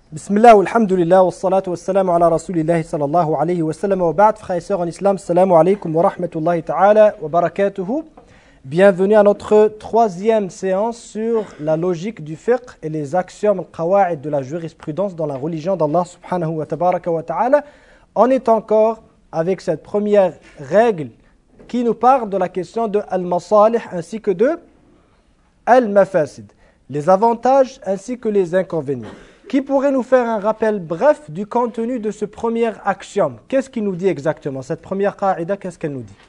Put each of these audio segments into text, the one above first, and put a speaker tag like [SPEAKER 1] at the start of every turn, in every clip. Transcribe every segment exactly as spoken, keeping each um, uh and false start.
[SPEAKER 1] Bismillah, alhamdulillah, wa salatu wa salam ala rasulillahi sallallahu alayhi wa sallam wa ba'd. Frères et sœurs en islam, salamu alaykum wa rahmatullahi ta'ala wa barakatuhu. Bienvenue à notre troisième séance sur la logique du fiqh et les axiomes al-qawa'id de la jurisprudence dans la religion d'Allah subhanahu wa tabaraka wa ta'ala. On est encore avec cette première règle qui nous parle de la question de al-masalih ainsi que de al-mafasid, les avantages ainsi que les inconvénients. Qui pourrait nous faire un rappel bref du contenu de ce premier axiome? Qu'est-ce qu'il nous dit exactement? Cette première qa'ida, qu'est-ce qu'elle nous dit?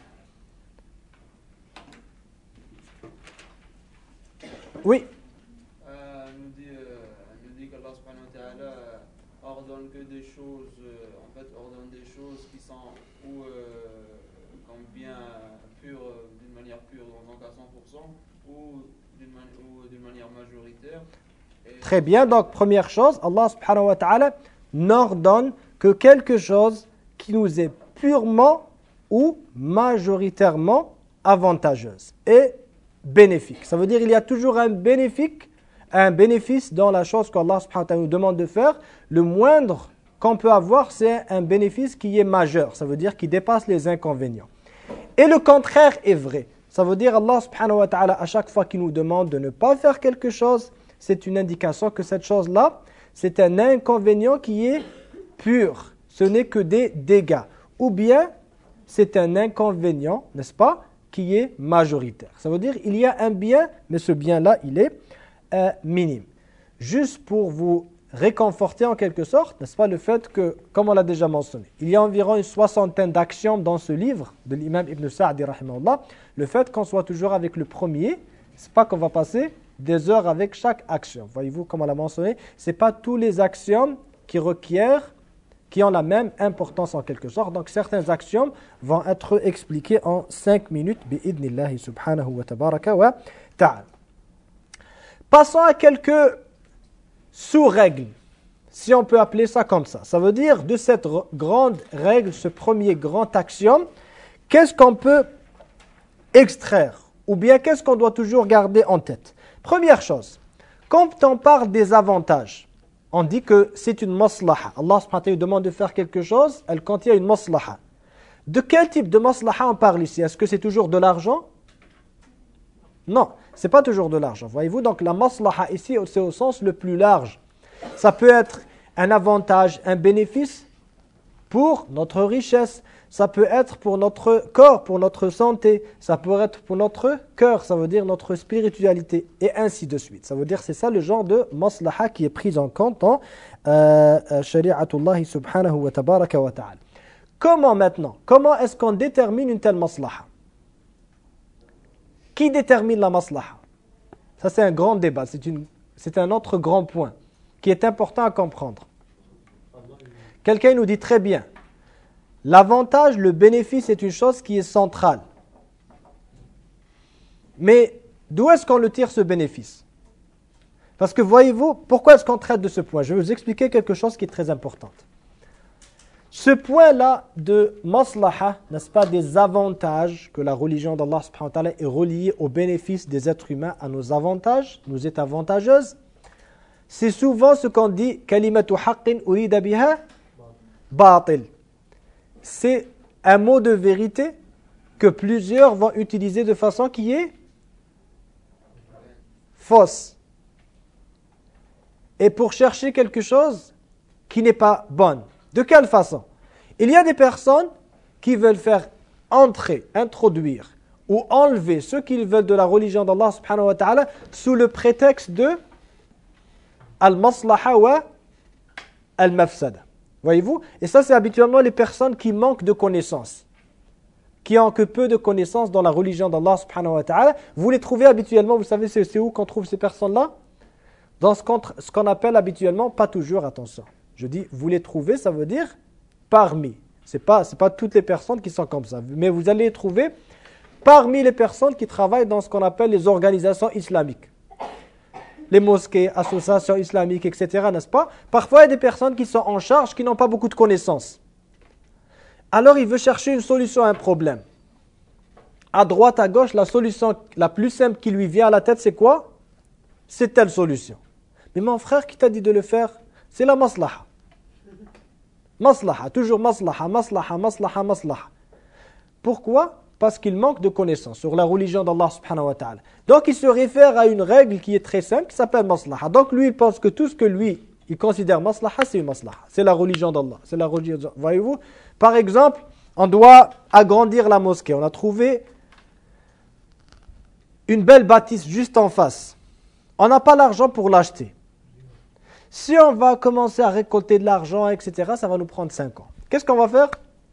[SPEAKER 1] Oui.
[SPEAKER 2] Euh, elle nous dit, euh, elle nous dit qu'Allah subhanahu wa ta'ala ordonne que des choses, euh, en fait ordonne des choses qui sont ou euh, comme bien pures, euh, d'une manière pure, donc à cent pour cent, ou d'une mani ou manière majoritaire.
[SPEAKER 1] Très bien, donc première chose, Allah subhanahu wa ta'ala n'ordonne que quelque chose qui nous est purement ou majoritairement avantageuse et bénéfique. Ça veut dire qu'il y a toujours un bénéfique, un bénéfice dans la chose qu'Allah subhanahu wa ta'ala nous demande de faire. Le moindre qu'on peut avoir, c'est un bénéfice qui est majeur. Ça veut dire qui dépasse les inconvénients. Et le contraire est vrai. Ça veut dire Allah subhanahu wa ta'ala, à chaque fois qu'il nous demande de ne pas faire quelque chose, c'est une indication que cette chose-là, c'est un inconvénient qui est pur. Ce n'est que des dégâts. Ou bien, c'est un inconvénient, n'est-ce pas, qui est majoritaire. Ça veut dire qu'il y a un bien, mais ce bien-là, il est euh, minime. Juste pour vous réconforter en quelque sorte, n'est-ce pas, le fait que, comme on l'a déjà mentionné, il y a environ une soixantaine d'axiomes dans ce livre de l'imam Ibn Sa'di, rahimahullah. Le fait qu'on soit toujours avec le premier, c'est pas qu'on va passer des heures avec chaque axiome. Voyez-vous, comme on l'a mentionné, ce n'est pas tous les axiomes qui requièrent, qui ont la même importance en quelque sorte. Donc certains axiomes vont être expliqués en cinq minutes, bi'idnillahi subhanahu wa tabaraka wa ta'ala. Passons à quelques sous-règles, si on peut appeler ça comme ça. Ça veut dire, de cette grande règle, ce premier grand axiome, qu'est-ce qu'on peut extraire? Ou bien qu'est-ce qu'on doit toujours garder en tête? Première chose, quand on parle des avantages, on dit que c'est une maslaha. Allah subhanahu wa ta'ala demande de faire quelque chose, elle contient une maslaha. De quel type de maslaha on parle ici? Est-ce que c'est toujours de l'argent? Non, ce n'est pas toujours de l'argent. Voyez-vous, donc la maslaha ici, c'est au sens le plus large. Ça peut être un avantage, un bénéfice pour notre richesse. Ça peut être pour notre corps, pour notre santé. Ça peut être pour notre cœur, ça veut dire notre spiritualité. Et ainsi de suite. Ça veut dire c'est ça le genre de maslaha qui est prise en compte en euh, shari'atullah subhanahu wa tabaraka wa ta'ala. Comment maintenant? Comment est-ce qu'on détermine une telle maslaha? Qui détermine la maslaha? Ça c'est un grand débat. C'est une, c'est un autre grand point qui est important à comprendre. Quelqu'un nous dit très bien. L'avantage, le bénéfice est une chose qui est centrale. Mais d'où est-ce qu'on le tire ce bénéfice? Parce que voyez-vous, pourquoi est-ce qu'on traite de ce point? Je vais vous expliquer quelque chose qui est très important. Ce point-là de maslaha, n'est-ce pas, des avantages que la religion d'Allah subhanahu wa ta'ala est reliée au bénéfice des êtres humains, à nos avantages, nous est avantageuse. C'est souvent ce qu'on dit kalimatu haqqin urida biha batil. C'est un mot de vérité que plusieurs vont utiliser de façon qui est fausse. Et pour chercher quelque chose qui n'est pas bonne. De quelle façon? Il y a des personnes qui veulent faire entrer, introduire ou enlever ce qu'ils veulent de la religion d'Allah subhanahu wa ta'ala sous le prétexte de al-maslaha wa al-mafsada. Voyez-vous? Et ça, c'est habituellement les personnes qui manquent de connaissances, qui ont que peu de connaissances dans la religion d'Allah subhanahu wa ta'ala. Vous les trouvez habituellement, vous savez c'est où qu'on trouve ces personnes-là? Dans ce qu'on, ce qu'on appelle habituellement, pas toujours, attention. Je dis, vous les trouvez, ça veut dire parmi. Ce n'est pas, c'est pas toutes les personnes qui sont comme ça. Mais vous allez les trouver parmi les personnes qui travaillent dans ce qu'on appelle les organisations islamiques. Les mosquées, associations islamiques, et cetera, n'est-ce pas? Parfois, il y a des personnes qui sont en charge, qui n'ont pas beaucoup de connaissances. Alors, il veut chercher une solution à un problème. À droite, à gauche, la solution la plus simple qui lui vient à la tête, c'est quoi? C'est telle solution. Mais mon frère, qui t'a dit de le faire? C'est la maslaha. Maslaha, toujours maslaha, maslaha, maslaha, maslaha. Pourquoi? Parce qu'il manque de connaissances sur la religion d'Allah subhanahu wa ta'ala. Donc il se réfère à une règle qui est très simple, qui s'appelle maslaha. Donc lui, il pense que tout ce que lui, il considère maslaha, c'est une maslaha. C'est la religion d'Allah. C'est la religion. Voyez-vous? Par exemple, on doit agrandir la mosquée. On a trouvé une belle bâtisse juste en face. On n'a pas l'argent pour l'acheter. Si on va commencer à récolter de l'argent, et cetera, ça va nous prendre cinq ans. Qu'est-ce qu'on va faire?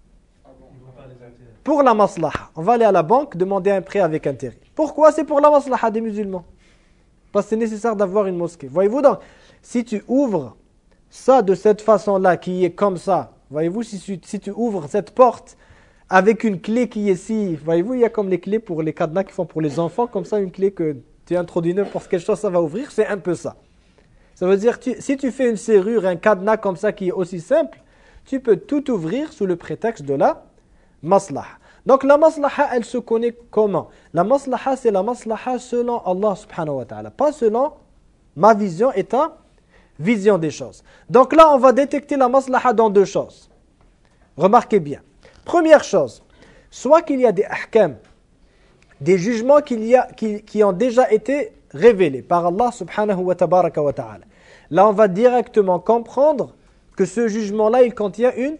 [SPEAKER 1] Pour la maslaha. On va aller à la banque, demander un prêt avec intérêt. Pourquoi? C'est pour la maslaha des musulmans. Parce que c'est nécessaire d'avoir une mosquée. Voyez-vous donc, si tu ouvres ça de cette façon-là, qui est comme ça, voyez-vous, si tu, si tu ouvres cette porte avec une clé qui est ici, voyez-vous, il y a comme les clés pour les cadenas qui font pour les enfants, comme ça, une clé que tu introduis n'importe quelle chose, ça va ouvrir, c'est un peu ça. Ça veut dire, tu, si tu fais une serrure, un cadenas comme ça qui est aussi simple, tu peux tout ouvrir sous le prétexte de la maslaha. Donc la maslaha, elle se connaît comment? La maslaha, c'est la maslaha selon Allah subhanahu wa ta'ala, pas selon ma vision et ta vision des choses. Donc là, on va détecter la maslaha dans deux choses. Remarquez bien. Première chose, soit qu'il y a des ahkam, des jugements qu'il y a, qui, qui ont déjà été révélés par Allah subhanahu wa tabaraka wa ta'ala. Là, on va directement comprendre que ce jugement-là, il contient une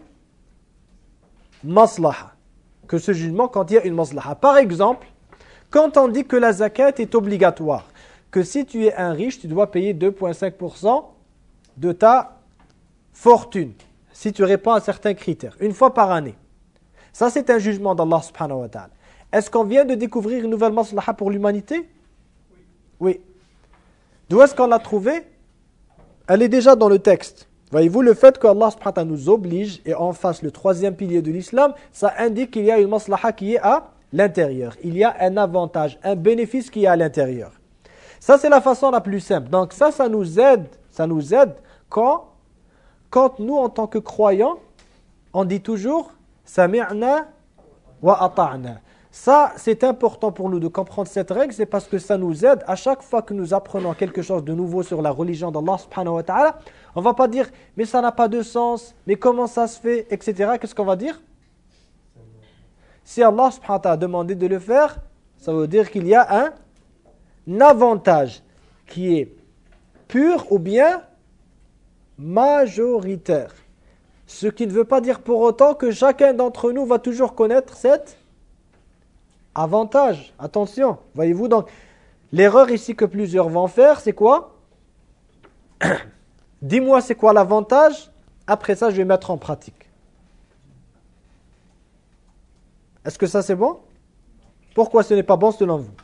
[SPEAKER 1] maslaha. Que ce jugement contient une maslaha. Par exemple, quand on dit que la zakat est obligatoire, que si tu es un riche, tu dois payer deux virgule cinq pour cent de ta fortune, si tu réponds à certains critères, une fois par année. Ça, c'est un jugement d'Allah subhanahu wa ta'ala. Est-ce qu'on vient de découvrir une nouvelle maslaha pour l'humanité? Oui. Oui. D'où est-ce qu'on l'a trouvée? Elle est déjà dans le texte. Voyez-vous, le fait qu'Allah subhanahu wa ta'ala nous oblige et en face le troisième pilier de l'islam, ça indique qu'il y a une maslaha qui est à l'intérieur. Il y a un avantage, un bénéfice qui est à l'intérieur. Ça, c'est la façon la plus simple. Donc ça, ça nous aide, ça nous aide quand, quand nous, en tant que croyants, on dit toujours « Sami'na wa ata'na ». Ça, c'est important pour nous de comprendre cette règle, c'est parce que ça nous aide à chaque fois que nous apprenons quelque chose de nouveau sur la religion d'Allah subhanahu wa ta'ala. On ne va pas dire « mais ça n'a pas de sens, mais comment ça se fait ?» et cetera. Qu'est-ce qu'on va dire? Si Allah subhanahu wa ta'ala a demandé de le faire, ça veut dire qu'il y a un Un avantage qui est pur ou bien majoritaire. Ce qui ne veut pas dire pour autant que chacun d'entre nous va toujours connaître cet avantage. Attention, voyez-vous, donc l'erreur ici que plusieurs vont faire, c'est quoi? Dis-moi c'est quoi l'avantage, après ça je vais mettre en pratique. Est-ce que ça c'est bon? Pourquoi ce n'est pas bon selon vous?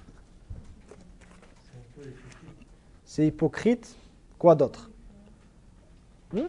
[SPEAKER 1] C'est hypocrite. Quoi d'autre? hmm?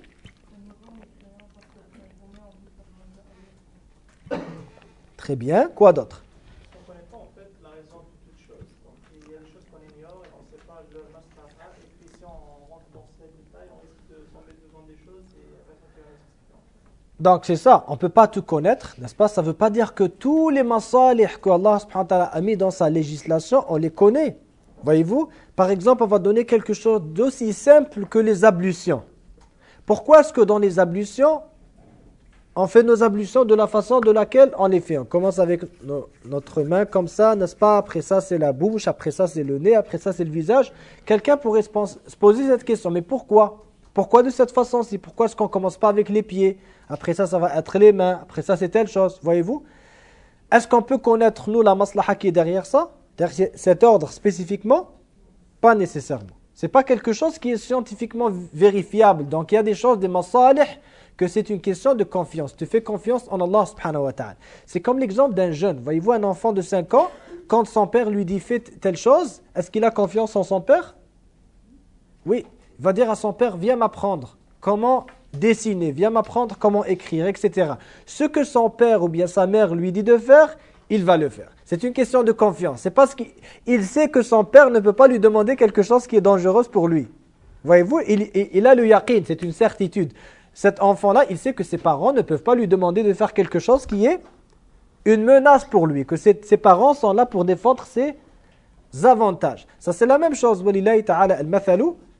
[SPEAKER 1] Très bien. Quoi d'autre?
[SPEAKER 3] On ne connaît pas en fait la raison de toute chose. Donc il y a des choses qu'on ignore et on ne sait pas le maslaha. Et puis si on rentre dans ces détails, on risque de tomber devant des choses et réfléchir.
[SPEAKER 1] Donc c'est ça. On ne peut pas tout connaître, n'est-ce pas? Ça ne veut pas dire que tous les masalih que Allah subhanahu wa ta'ala a mis dans sa législation, on les connaît. Voyez-vous, par exemple, on va donner quelque chose d'aussi simple que les ablutions. Pourquoi est-ce que dans les ablutions, on fait nos ablutions de la façon de laquelle on les fait? On commence avec no, notre main comme ça, n'est-ce pas? Après ça, c'est la bouche, après ça, c'est le nez, après ça, c'est le visage. Quelqu'un pourrait se, pense, se poser cette question, mais pourquoi? Pourquoi de cette façon-ci? Pourquoi est-ce qu'on ne commence pas avec les pieds? Après ça, ça va être les mains, après ça, c'est telle chose. Voyez-vous? Est-ce qu'on peut connaître, nous, la maslaha qui est derrière ça? Derrière cet ordre spécifiquement? Pas nécessairement. Ce n'est pas quelque chose qui est scientifiquement vérifiable. Donc il y a des choses, des masalih, que c'est une question de confiance. Tu fais confiance en Allah subhanahu wa ta'ala. C'est comme l'exemple d'un jeune. Voyez-vous, un enfant de cinq ans, quand son père lui dit fais telle chose, est-ce qu'il a confiance en son père? Oui. Il va dire à son père, viens m'apprendre comment dessiner, viens m'apprendre comment écrire, et cetera. Ce que son père ou bien sa mère lui dit de faire, il va le faire. C'est une question de confiance. C'est parce qu'il sait que son père ne peut pas lui demander quelque chose qui est dangereuse pour lui. Voyez-vous, il, il, il a le yaqin, c'est une certitude. Cet enfant-là, il sait que ses parents ne peuvent pas lui demander de faire quelque chose qui est une menace pour lui, que ses, ses parents sont là pour défendre ses avantages. Ça, c'est la même chose. Walillahi ta'ala al-mathalu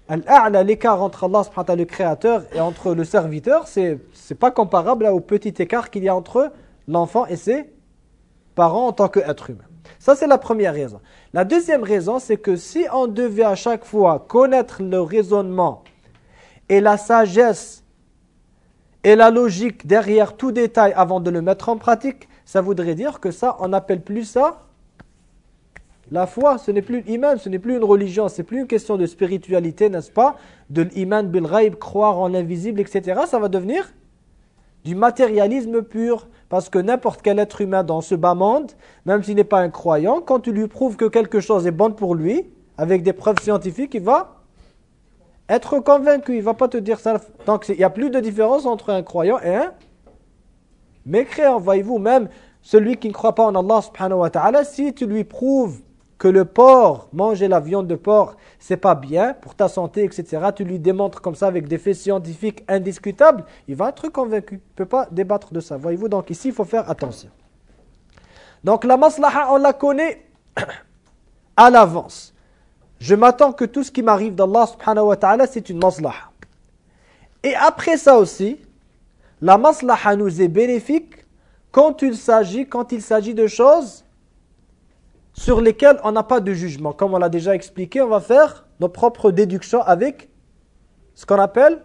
[SPEAKER 1] Al-A'la, l'écart entre Allah subhanahu wa ta'ala, le créateur, et entre le serviteur, c'est c'est pas comparable là, au petit écart qu'il y a entre l'enfant et ses parents en tant qu'être humain. Ça, c'est la première raison. La deuxième raison, c'est que si on devait à chaque fois connaître le raisonnement et la sagesse et la logique derrière tout détail avant de le mettre en pratique, ça voudrait dire que ça, on n'appelle plus ça la foi. Ce n'est plus l'iman, ce n'est plus une religion, c'est plus une question de spiritualité, n'est-ce pas? De l'iman bil ghaib, croire en l'invisible, et cetera. Ça va devenir du matérialisme pur. Parce que n'importe quel être humain dans ce bas monde, même s'il n'est pas un croyant, quand tu lui prouves que quelque chose est bon pour lui, avec des preuves scientifiques, il va être convaincu. Il ne va pas te dire ça. Donc il n'y a plus de différence entre un croyant et un mécréant. Voyez-vous, même celui qui ne croit pas en Allah subhanahu wa ta'ala, si tu lui prouves que le porc, manger la viande de porc, c'est pas bien pour ta santé, et cetera, tu lui démontres comme ça avec des faits scientifiques indiscutables, il va être convaincu. Il ne peut pas débattre de ça. Voyez-vous, donc ici, il faut faire attention. Donc la maslaha, on la connaît à l'avance. Je m'attends que tout ce qui m'arrive d'Allah subhanahu wa ta'ala, c'est une maslaha. Et après ça aussi, la maslaha nous est bénéfique quand il s'agit, quand il s'agit de choses sur lesquels on n'a pas de jugement. Comme on l'a déjà expliqué, on va faire nos propres déductions avec ce qu'on appelle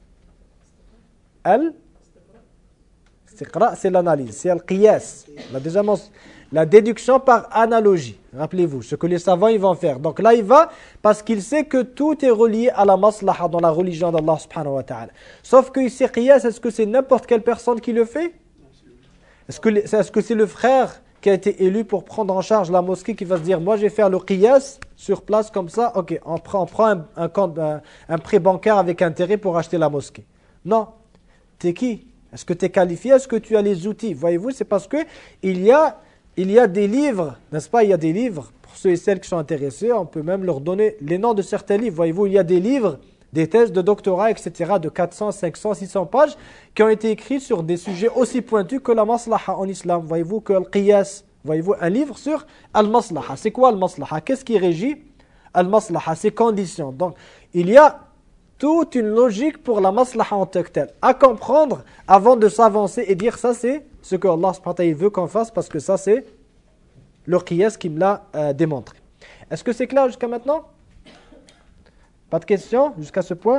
[SPEAKER 1] al c'est l'analyse, c'est al-qiyas. On a déjà mentionné. La déduction par analogie. Rappelez-vous, ce que les savants ils vont faire. Donc là, il va, parce qu'il sait que tout est relié à la maslaha dans la religion d'Allah subhanahu wa ta'ala. Sauf que ici, qiyas, est-ce que c'est n'importe quelle personne qui le fait? Est-ce que est-ce que c'est le frère qui a été élu pour prendre en charge la mosquée qui va se dire, moi je vais faire le qiyas sur place comme ça, ok, on prend, on prend un, un, compte, un, un prêt bancaire avec intérêt pour acheter la mosquée. Non. T'es qui? Est-ce que tu es qualifié? Est-ce que tu as les outils? Voyez-vous, c'est parce que il y a, il y a des livres, n'est-ce pas? Il y a des livres, pour ceux et celles qui sont intéressés, on peut même leur donner les noms de certains livres. Voyez-vous, il y a des livres, des thèses de doctorat, et cetera, de quatre cents, cinq cents, six cents pages, qui ont été écrits sur des sujets aussi pointus que la maslaha en islam. Voyez-vous que le qiyas, voyez-vous, un livre sur al-maslaha. C'est quoi al-maslaha? Qu'est-ce qui régit al-maslaha? Ses conditions. Donc, il y a toute une logique pour la maslaha en tant que telle, à comprendre avant de s'avancer et dire ça c'est ce que Allah subhanahu wa ta'ala veut qu'on fasse parce que ça c'est le qiyas qui me l'a euh, démontré. Est-ce que c'est clair jusqu'à maintenant? Pas de questions jusqu'à ce point?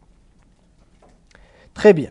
[SPEAKER 1] Très bien.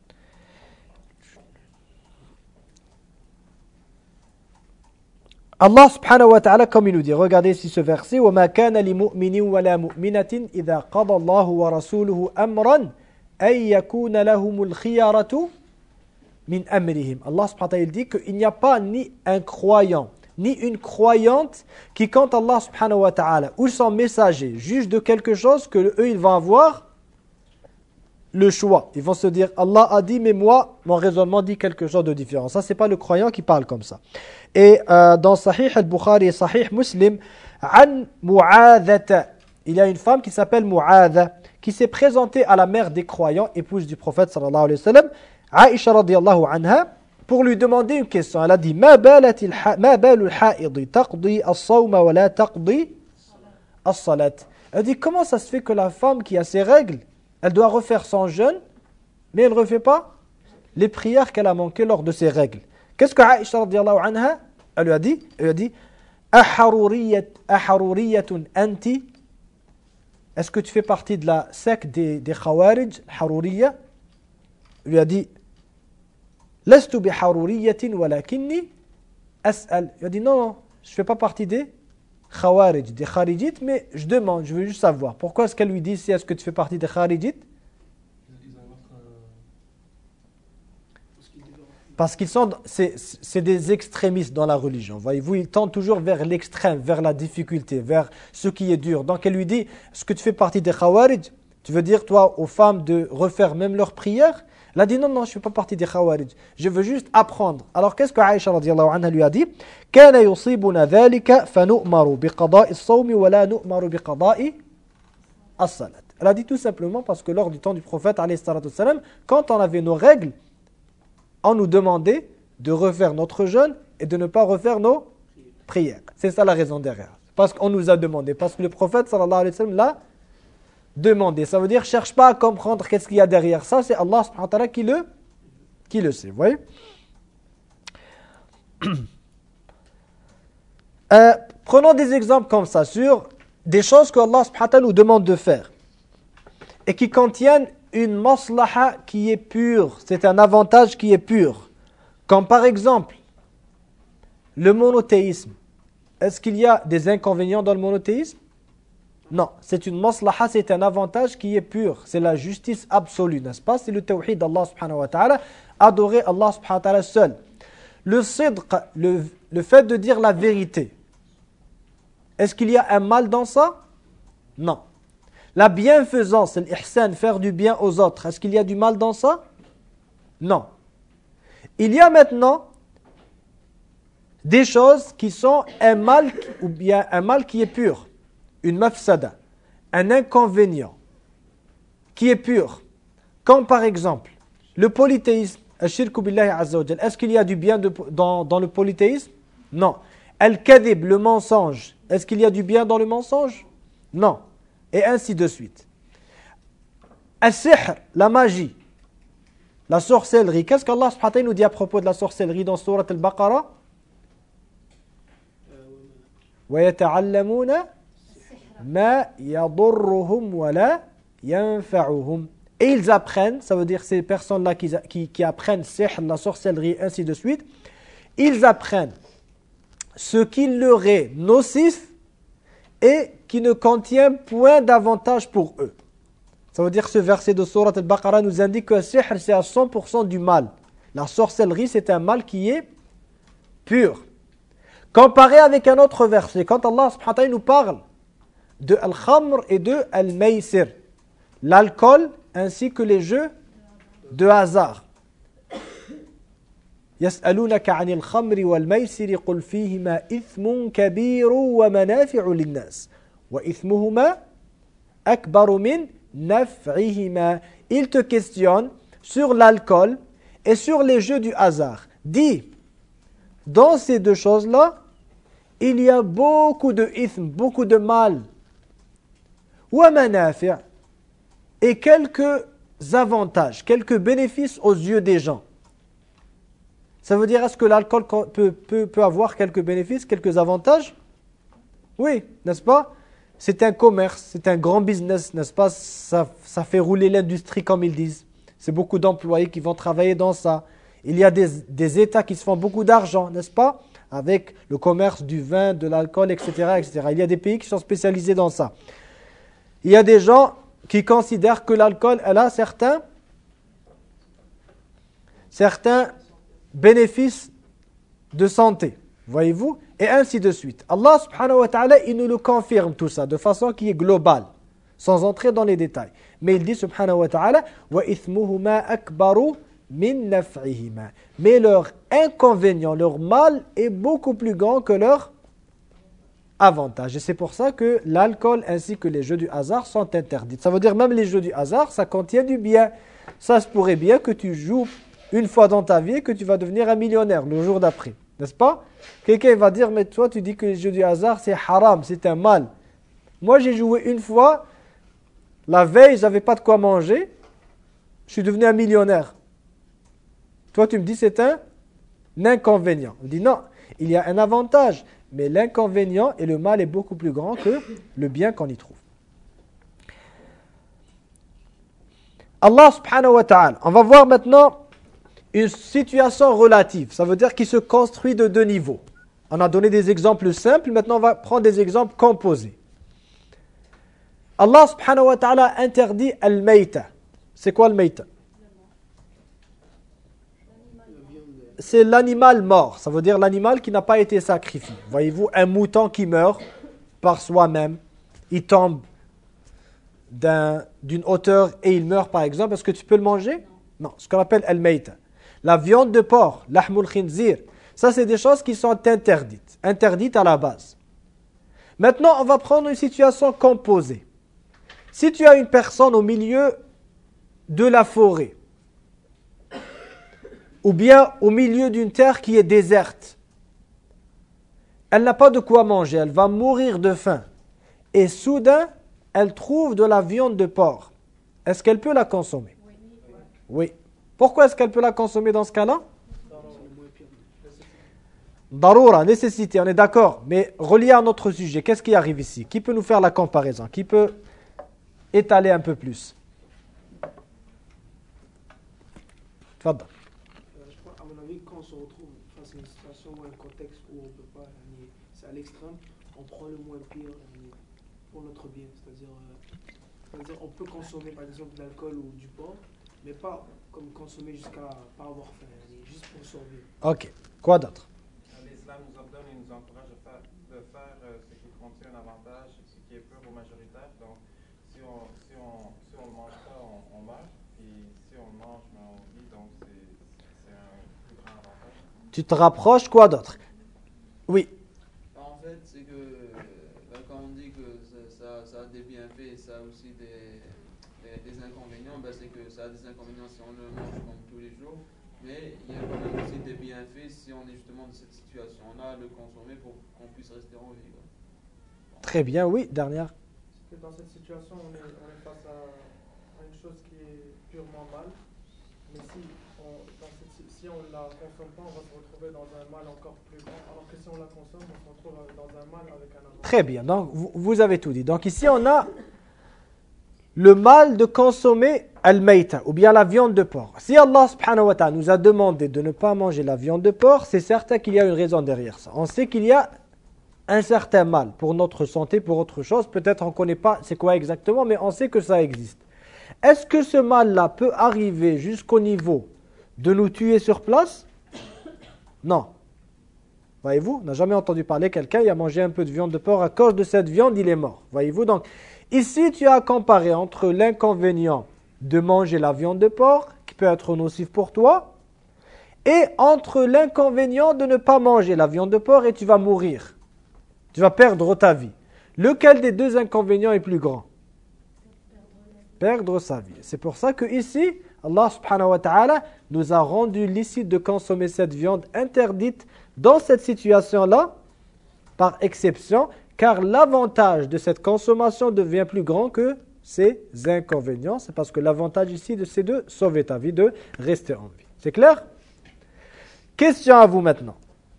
[SPEAKER 1] Allah subhanahu wa ta'ala, comme il nous dit, regardez ici ce verset, وَمَا كَانَ لِمُؤْمِنٍ وَلَا مُؤْمِنَةٍ إِذَا قَضَى اللَّهُ وَرَسُولُهُ أَمْرًا أَن يَكُونَ لَهُمُ الْخِيَارَةُ مِنْ أَمْرِهِمْ. Allah subhanahu wa ta'ala dit qu'il n'y a pas ni un croyant, ni une croyante qui, quand Allah subhanahu wa ta'ala ou son messager juge de quelque chose, que eux ils vont avoir le choix. Ils vont se dire, Allah a dit, mais moi, mon raisonnement dit quelque chose de différent. Ça, c'est pas le croyant qui parle comme ça. Et euh, dans Sahih al-Bukhari et Sahih Muslim, An Mu'adhata, il y a une femme qui s'appelle Mu'adha, qui s'est présentée à la mère des croyants, épouse du prophète sallallahu alayhi wa sallam, Aïcha radiyallahu anha, pour lui demander une question. Elle a dit, Ma balul ha'idi taqdi as-sawma wa la taqdi as-salat. Elle dit, comment ça se fait que la femme qui a ses règles, elle doit refaire son jeûne, mais elle ne refait pas les prières qu'elle a manquées lors de ses règles. Qu'est-ce que Aïcha radiyallahu anha, elle lui a dit? Elle lui a dit, Aharuriyatun anti, est-ce que tu fais partie de la secte des, des Khawarij, Haruriya? Elle lui a dit, Lastu bi haruriyatin walakinni as'al. Il a dit, non, non, je ne fais pas partie des Khawarij, des Kharijites, mais je demande, je veux juste savoir. Pourquoi est-ce qu'elle lui dit ici, est-ce que tu fais partie des Kharijites? Parce qu'ils sont, c'est, c'est des extrémistes dans la religion. Voyez-vous, ils tendent toujours vers l'extrême, vers la difficulté, vers ce qui est dur. Donc elle lui dit, est-ce que tu fais partie des Khawarij? Tu veux dire, toi, aux femmes, de refaire même leurs prières? Elle a dit, non, non, je ne fais pas partie des Khawarij. Je veux juste apprendre. Alors qu'est-ce que Aïcha radiyallahu anha lui a dit? كَانَ يُصِيبُنَا ذَلِكَ فَنُؤْمَرُ بِقَضَاءِ الصَّوْمِ وَلَا نُؤْمَرُ بِقَضَاءِ الصَّلَاةِ. Elle a dit tout simplement parce que lors du temps du prophète, alayhi salatu wassalam, quand on avait nos règles, on nous demandait de refaire notre jeûne et de ne pas refaire nos prières. C'est ça la raison derrière. Parce qu'on nous a demandé. Parce que le prophète sallallahu alayhi wa sallam l'a, demander. Ça veut dire, cherche pas à comprendre qu'est-ce qu'il y a derrière ça, c'est Allah subhanahu wa ta'ala qui le, qui le sait. Vous voyez? euh, prenons des exemples comme ça, sur des choses que Allah subhanahu wa ta'ala nous demande de faire et qui contiennent une maslaha qui est pure, c'est un avantage qui est pur. Comme par exemple, le monothéisme. Est-ce qu'il y a des inconvénients dans le monothéisme? Non, c'est une maslaha, c'est un avantage qui est pur. C'est la justice absolue, n'est-ce pas? C'est le tawhid d'Allah subhanahu wa ta'ala, adorer Allah subhanahu wa ta'ala seul. Le sidq, le, le fait de dire la vérité. Est-ce qu'il y a un mal dans ça? Non. La bienfaisance, l'ihsan, faire du bien aux autres. Est-ce qu'il y a du mal dans ça? Non. Il y a maintenant des choses qui sont un mal, ou bien un mal qui est pur. Une mafsada, un inconvénient qui est pur. Comme par exemple, le polythéisme, al-shirku billahi azza wa jal. Est-ce qu'il y a du bien de, dans, dans le polythéisme? Non. Al-kadhib, le mensonge. Est-ce qu'il y a du bien dans le mensonge? Non. Et ainsi de suite. Al-sihr, la magie, la sorcellerie. Qu'est-ce qu'Allah subhanahu wa ta'ala nous dit à propos de la sorcellerie dans sourate Al-Baqarah? Wa yata'allamuna ma yadurruhum wa la yanfa'uhum. Et ils apprennent, ça veut dire ces personnes-là qui, qui, qui apprennent sihr, la sorcellerie, ainsi de suite, ils apprennent ce qui leur est nocif et qui ne contient point d'avantage pour eux. Ça veut dire que ce verset de sourate Al-Baqarah nous indique que le sihr, c'est à cent pour cent du mal. La sorcellerie, c'est un mal qui est pur. Comparé avec un autre verset, quand Allah subhanahu wa ta'ala nous parle de Al-Khamr et de Al-Maysir, l'alcool ainsi que les jeux de hasard. يسألونك عن الخمر والميسر قل فيهما إثم كبير ومنافع للناس وإثمهما أكبر من نفعهما. Il te questionne sur l'alcool et sur les jeux du hasard. Dis, dans ces deux choses-là, il y a beaucoup de ithm, beaucoup de mal. ومنافع, et quelques avantages, quelques bénéfices aux yeux des gens. Ça veut dire, est-ce que l'alcool peut, peut, peut avoir quelques bénéfices, quelques avantages? Oui, n'est-ce pas? C'est un commerce, c'est un grand business, n'est-ce pas? Ça, ça fait rouler l'industrie, comme ils disent. C'est beaucoup d'employés qui vont travailler dans ça. Il y a des, des États qui se font beaucoup d'argent, n'est-ce pas? Avec le commerce du vin, de l'alcool, et cetera, et cetera. Il y a des pays qui sont spécialisés dans ça. Il y a des gens qui considèrent que l'alcool, elle a certains, certains bénéfices de santé, voyez-vous, et ainsi de suite. Allah subhanahu wa ta'ala, il nous le confirme tout ça, de façon qui est globale, sans entrer dans les détails. Mais il dit subhanahu wa ta'ala, wa ithmuhuma akbaru min naf'ihima. Mais leur inconvénient, leur mal est beaucoup plus grand que leur avantage. Et c'est pour ça que l'alcool ainsi que les jeux du hasard sont interdits. Ça veut dire même les jeux du hasard, ça contient du bien. Ça se pourrait bien que tu joues une fois dans ta vie et que tu vas devenir un millionnaire le jour d'après. N'est-ce pas? Quelqu'un va dire, mais toi tu dis que les jeux du hasard c'est haram, c'est un mal. Moi j'ai joué une fois, la veille j'avais pas de quoi manger, je suis devenu un millionnaire. Toi tu me dis c'est un inconvénient. On dit non, il y a un avantage. Mais l'inconvénient et le mal est beaucoup plus grand que le bien qu'on y trouve. Allah subhanahu wa ta'ala, on va voir maintenant une situation relative. Ça veut dire qu'il se construit de deux niveaux. On a donné des exemples simples, maintenant on va prendre des exemples composés. Allah subhanahu wa ta'ala interdit al-mayta. C'est quoi al-mayta? C'est l'animal mort, ça veut dire l'animal qui n'a pas été sacrifié. Voyez-vous, un mouton qui meurt par soi-même, il tombe d'un, d'une hauteur et il meurt par exemple, est-ce que tu peux le manger? Non, ce qu'on appelle al-mayta. La viande de porc, lahmul khinzir, ça c'est des choses qui sont interdites, interdites à la base. Maintenant, on va prendre une situation composée. Si tu as une personne au milieu de la forêt, ou bien au milieu d'une terre qui est déserte. Elle n'a pas de quoi manger, elle va mourir de faim. Et soudain, elle trouve de la viande de porc, est-ce qu'elle peut la consommer? Oui. Pourquoi est-ce qu'elle peut la consommer dans ce cas-là? Daroura, nécessité, on est d'accord. Mais relié à notre sujet, qu'est-ce qui arrive ici? Qui peut nous faire la comparaison? Qui peut étaler un peu plus? Tfadda.
[SPEAKER 4] Je crois, à mon avis, quand on se retrouve face à une situation ou un contexte où on ne peut pas, c'est à l'extrême, on prend le moins pire pour notre bien. C'est-à-dire, c'est-à-dire, on peut consommer par exemple de l'alcool ou du porc, mais pas comme consommer jusqu'à pas avoir faim, juste pour survivre.
[SPEAKER 1] Ok. Quoi d'autre?
[SPEAKER 5] L'islam nous ordonne et nous encourage de faire, de faire euh, ce qui contient un avantage, ce qui est pur ou majoritaire. Donc, si on si on, si on le mange pas, on, on meurt. Et si on le mange, mais on vit. Donc, c'est, c'est un plus grand avantage.
[SPEAKER 1] Tu te rapproches, quoi d'autre? Oui.
[SPEAKER 2] En fait, c'est que ben, quand on dit que ça, ça, ça a des bienfaits et ça a aussi des, des, des inconvénients, ben, c'est que ça a des inconvénients si on le mange comme tous les jours. Mais il y a quand même aussi des bienfaits si on est justement dans cette situation-là, le consommer pour qu'on puisse rester en vie. Quoi.
[SPEAKER 1] Très bien, oui. Dernière.
[SPEAKER 3] Que dans cette situation, on est, on est face à, à une chose qui est purement mal. Mais si on dans cette, si on ne la consomme pas, on va se retrouver dans un mal encore plus grand. Alors que si on la consomme, on se retrouve dans un mal avec un avantage.
[SPEAKER 1] Très bien. Donc, vous, vous avez tout dit. Donc, ici, on a le mal de consommer al-mayta, ou bien la viande de porc. Si Allah subhanahu wa ta'ala nous a demandé de ne pas manger la viande de porc, c'est certain qu'il y a une raison derrière ça. On sait qu'il y a un certain mal pour notre santé, pour autre chose. Peut-être on ne connaît pas c'est quoi exactement, mais on sait que ça existe. Est-ce que ce mal-là peut arriver jusqu'au niveau de nous tuer sur place? Non. Voyez-vous, on n'a jamais entendu parler quelqu'un, il a mangé un peu de viande de porc, à cause de cette viande, il est mort. Voyez-vous, donc, ici, tu as comparé entre l'inconvénient de manger la viande de porc, qui peut être nocif pour toi, et entre l'inconvénient de ne pas manger la viande de porc et tu vas mourir. Tu vas perdre ta vie. Lequel des deux inconvénients est plus grand? Perdre sa vie. C'est pour ça que ici, Allah subhanahu wa ta'ala nous a rendu licite de consommer cette viande interdite dans cette situation-là, par exception, car l'avantage de cette consommation devient plus grand que ses inconvénients. C'est parce que l'avantage ici, c'est de sauver ta vie, de rester en vie. C'est clair? Question à vous maintenant.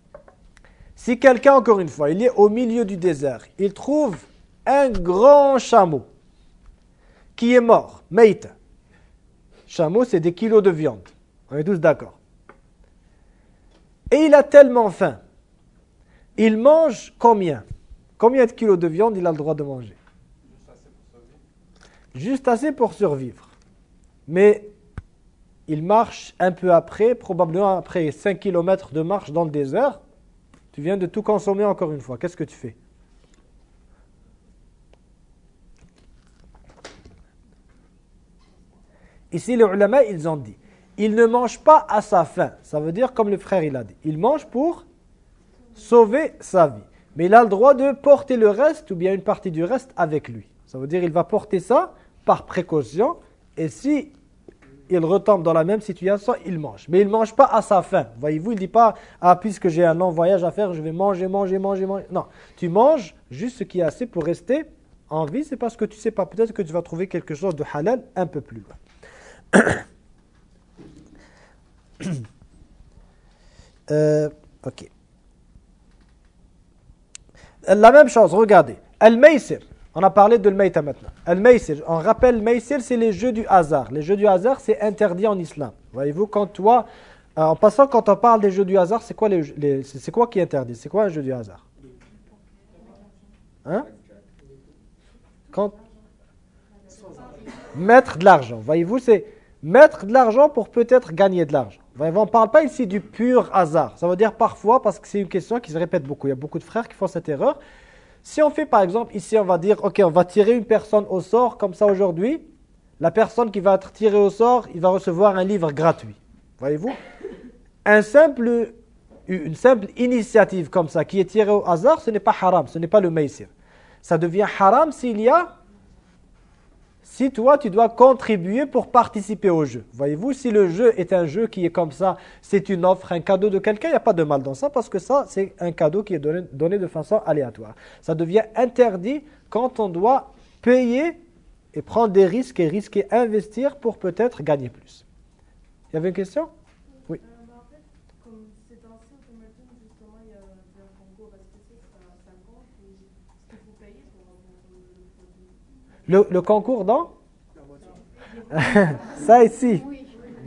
[SPEAKER 1] Si quelqu'un, encore une fois, il est au milieu du désert, il trouve un grand chameau qui est mort, meïta. Chameau, c'est des kilos de viande. On est tous d'accord. Et il a tellement faim. Il mange combien? Combien de kilos de viande il a le droit de manger? Juste assez pour survivre. Mais il marche un peu après, probablement après cinq kilomètres de marche dans le désert. Tu viens de tout consommer encore une fois. Qu'est-ce que tu fais? Ici, les ulama, ils ont dit, il ne mange pas à sa faim. Ça veut dire, comme le frère il a dit, il mange pour sauver sa vie. Mais il a le droit de porter le reste ou bien une partie du reste avec lui. Ça veut dire qu'il va porter ça par précaution. Et si il retombe dans la même situation, il mange. Mais il ne mange pas à sa faim. Voyez-vous, il ne dit pas, ah, puisque j'ai un long voyage à faire, je vais manger, manger, manger, manger. Non, tu manges juste ce qui est assez pour rester en vie. C'est parce que tu ne sais pas, peut-être que tu vas trouver quelque chose de halal un peu plus loin. euh, ok. La même chose, regardez. Al-Maysir. On a parlé de l'Mayta maintenant. Al-Maysir. On rappelle, Maysir, c'est les jeux du hasard. Les jeux du hasard, c'est interdit en islam. Voyez-vous, quand toi, euh, en passant, quand on parle des jeux du hasard, c'est quoi, les, les, c'est quoi qui est interdit? C'est quoi un jeu du hasard? Hein? Quand mettre de l'argent. Voyez-vous, c'est mettre de l'argent pour peut-être gagner de l'argent. On ne parle pas ici du pur hasard. Ça veut dire parfois, parce que c'est une question qui se répète beaucoup. Il y a beaucoup de frères qui font cette erreur. Si on fait par exemple, ici on va dire, ok, on va tirer une personne au sort comme ça aujourd'hui. La personne qui va être tirée au sort, il va recevoir un livre gratuit. Voyez-vous? Un simple, une simple initiative comme ça qui est tirée au hasard, ce n'est pas haram, ce n'est pas le maysir. Ça devient haram s'il y a... Si toi, tu dois contribuer pour participer au jeu. Voyez-vous, si le jeu est un jeu qui est comme ça, c'est une offre, un cadeau de quelqu'un, il n'y a pas de mal dans ça parce que ça, c'est un cadeau qui est donné, donné de façon aléatoire. Ça devient interdit quand on doit payer et prendre des risques et risquer investir pour peut-être gagner plus. Il y avait une question? Oui.
[SPEAKER 6] Euh, bah, en fait, comme ces temps-ci, automatique, justement, il y a un concours. Est-ce que ça, ça compte ou est-ce qu'il faut payer pour avoir le produit?
[SPEAKER 1] Le, le concours dans?
[SPEAKER 4] La voiture.
[SPEAKER 1] Ça ici.
[SPEAKER 6] Oui.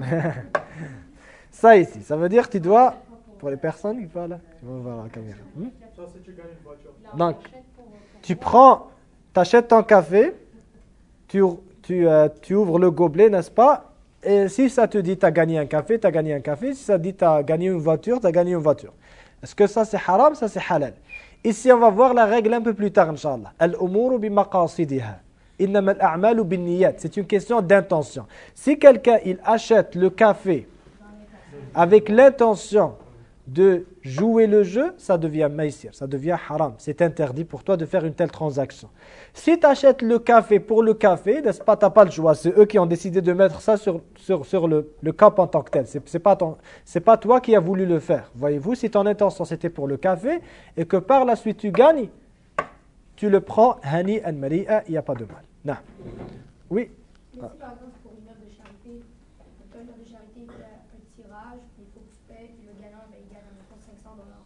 [SPEAKER 1] Ça ici. Ça veut dire que tu dois, pour les personnes qui parlent, tu vas voir la caméra. Hmm?
[SPEAKER 3] Ça, si tu gagnes une voiture.
[SPEAKER 1] Donc, tu prends, tu achètes ton café, tu, tu, euh, tu ouvres le gobelet, n'est-ce pas? Et si ça te dit tu as gagné un café, tu as gagné un café. Si ça te dit tu as gagné une voiture, tu as gagné une voiture. Est-ce que ça c'est haram, ça c'est halal? Ici, on va voir la règle un peu plus tard, Inch'Allah. Al-umuru bi maqasidiha. Innama al-a'malu bin niyat. C'est une question d'intention. Si quelqu'un il achète le café avec l'intention de jouer le jeu, ça devient maïsir, ça devient haram. C'est interdit pour toi de faire une telle transaction. Si tu achètes le café pour le café, n'est-ce pas, tu n'as pas le choix. C'est eux qui ont décidé de mettre ça sur, sur, sur le, le cup en tant que tel. Ce n'est pas, pas toi qui as voulu le faire. Voyez-vous, si ton intention c'était pour le café et que par la suite tu gagnes, tu le prends, hani an mari'a, il n'y a pas de mal. Non. Oui.
[SPEAKER 7] Mais si par exemple pour une œuvre de charité, pour une œuvre de charité, il y a un tirage, il faut que tu payes, puis le gagnant, ben, il gagne environ cinq cents dollars.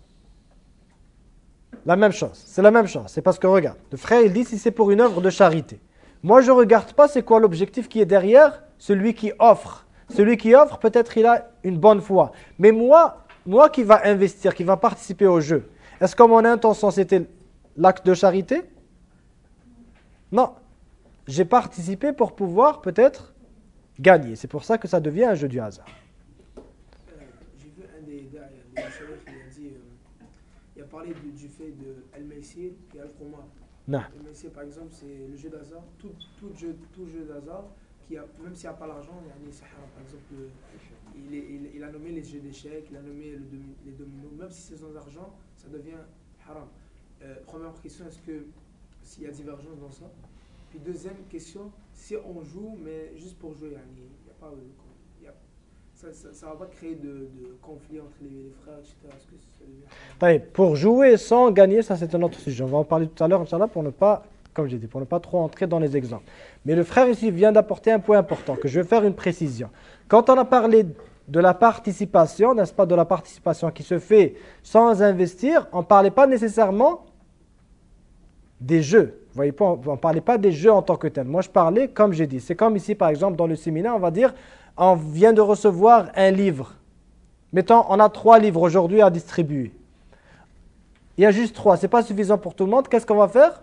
[SPEAKER 1] La même chose, c'est la même chose. C'est parce que regarde, le frère il dit si c'est pour une œuvre de charité. Moi je ne regarde pas c'est quoi l'objectif qui est derrière celui qui offre. Celui qui offre, peut-être il a une bonne foi. Mais moi, moi qui va investir, qui va participer au jeu, est-ce que mon intention c'était l'acte de charité? Non. J'ai participé pour pouvoir peut-être gagner. C'est pour ça que ça devient un jeu du hasard.
[SPEAKER 4] Euh, J'ai vu un des gars, il y a des chefs qui a dit, euh, il a parlé du, du fait de Al-Maïsir et Al-Qumar.
[SPEAKER 1] Non.
[SPEAKER 4] Al-Maïsir par exemple c'est le jeu d'hasard, tout, tout jeu, tout jeu d'hasard, qui a, même s'il n'y a pas l'argent, il y a c'est haram. Par exemple, le, il, est, il, il a nommé les jeux d'échecs, il a nommé le, les dominos, même si c'est sans argent, ça devient haram. Euh, première question, est-ce que s'il y a divergence dans ça? Puis deuxième question, si on joue, mais juste pour jouer, il n'y a pas, il y a, ça ne va pas créer de, de conflit entre les, les frères, et cetera. Est-ce que ça devient...
[SPEAKER 1] Allez, pour jouer sans gagner, ça c'est un autre sujet. On va en parler tout à l'heure, Inch'Allah, pour ne pas, comme j'ai dit, pour ne pas trop entrer dans les exemples. Mais le frère ici vient d'apporter un point important, que je vais faire une précision. Quand on a parlé de la participation, n'est-ce pas, de la participation qui se fait sans investir, on ne parlait pas nécessairement des jeux. Vous voyez pas, on ne parlait pas des jeux en tant que tels. Moi, je parlais, comme j'ai dit, c'est comme ici, par exemple, dans le séminaire, on va dire, on vient de recevoir un livre. Mettons, on a trois livres aujourd'hui à distribuer. Il y a juste trois, ce n'est pas suffisant pour tout le monde. Qu'est-ce qu'on va faire?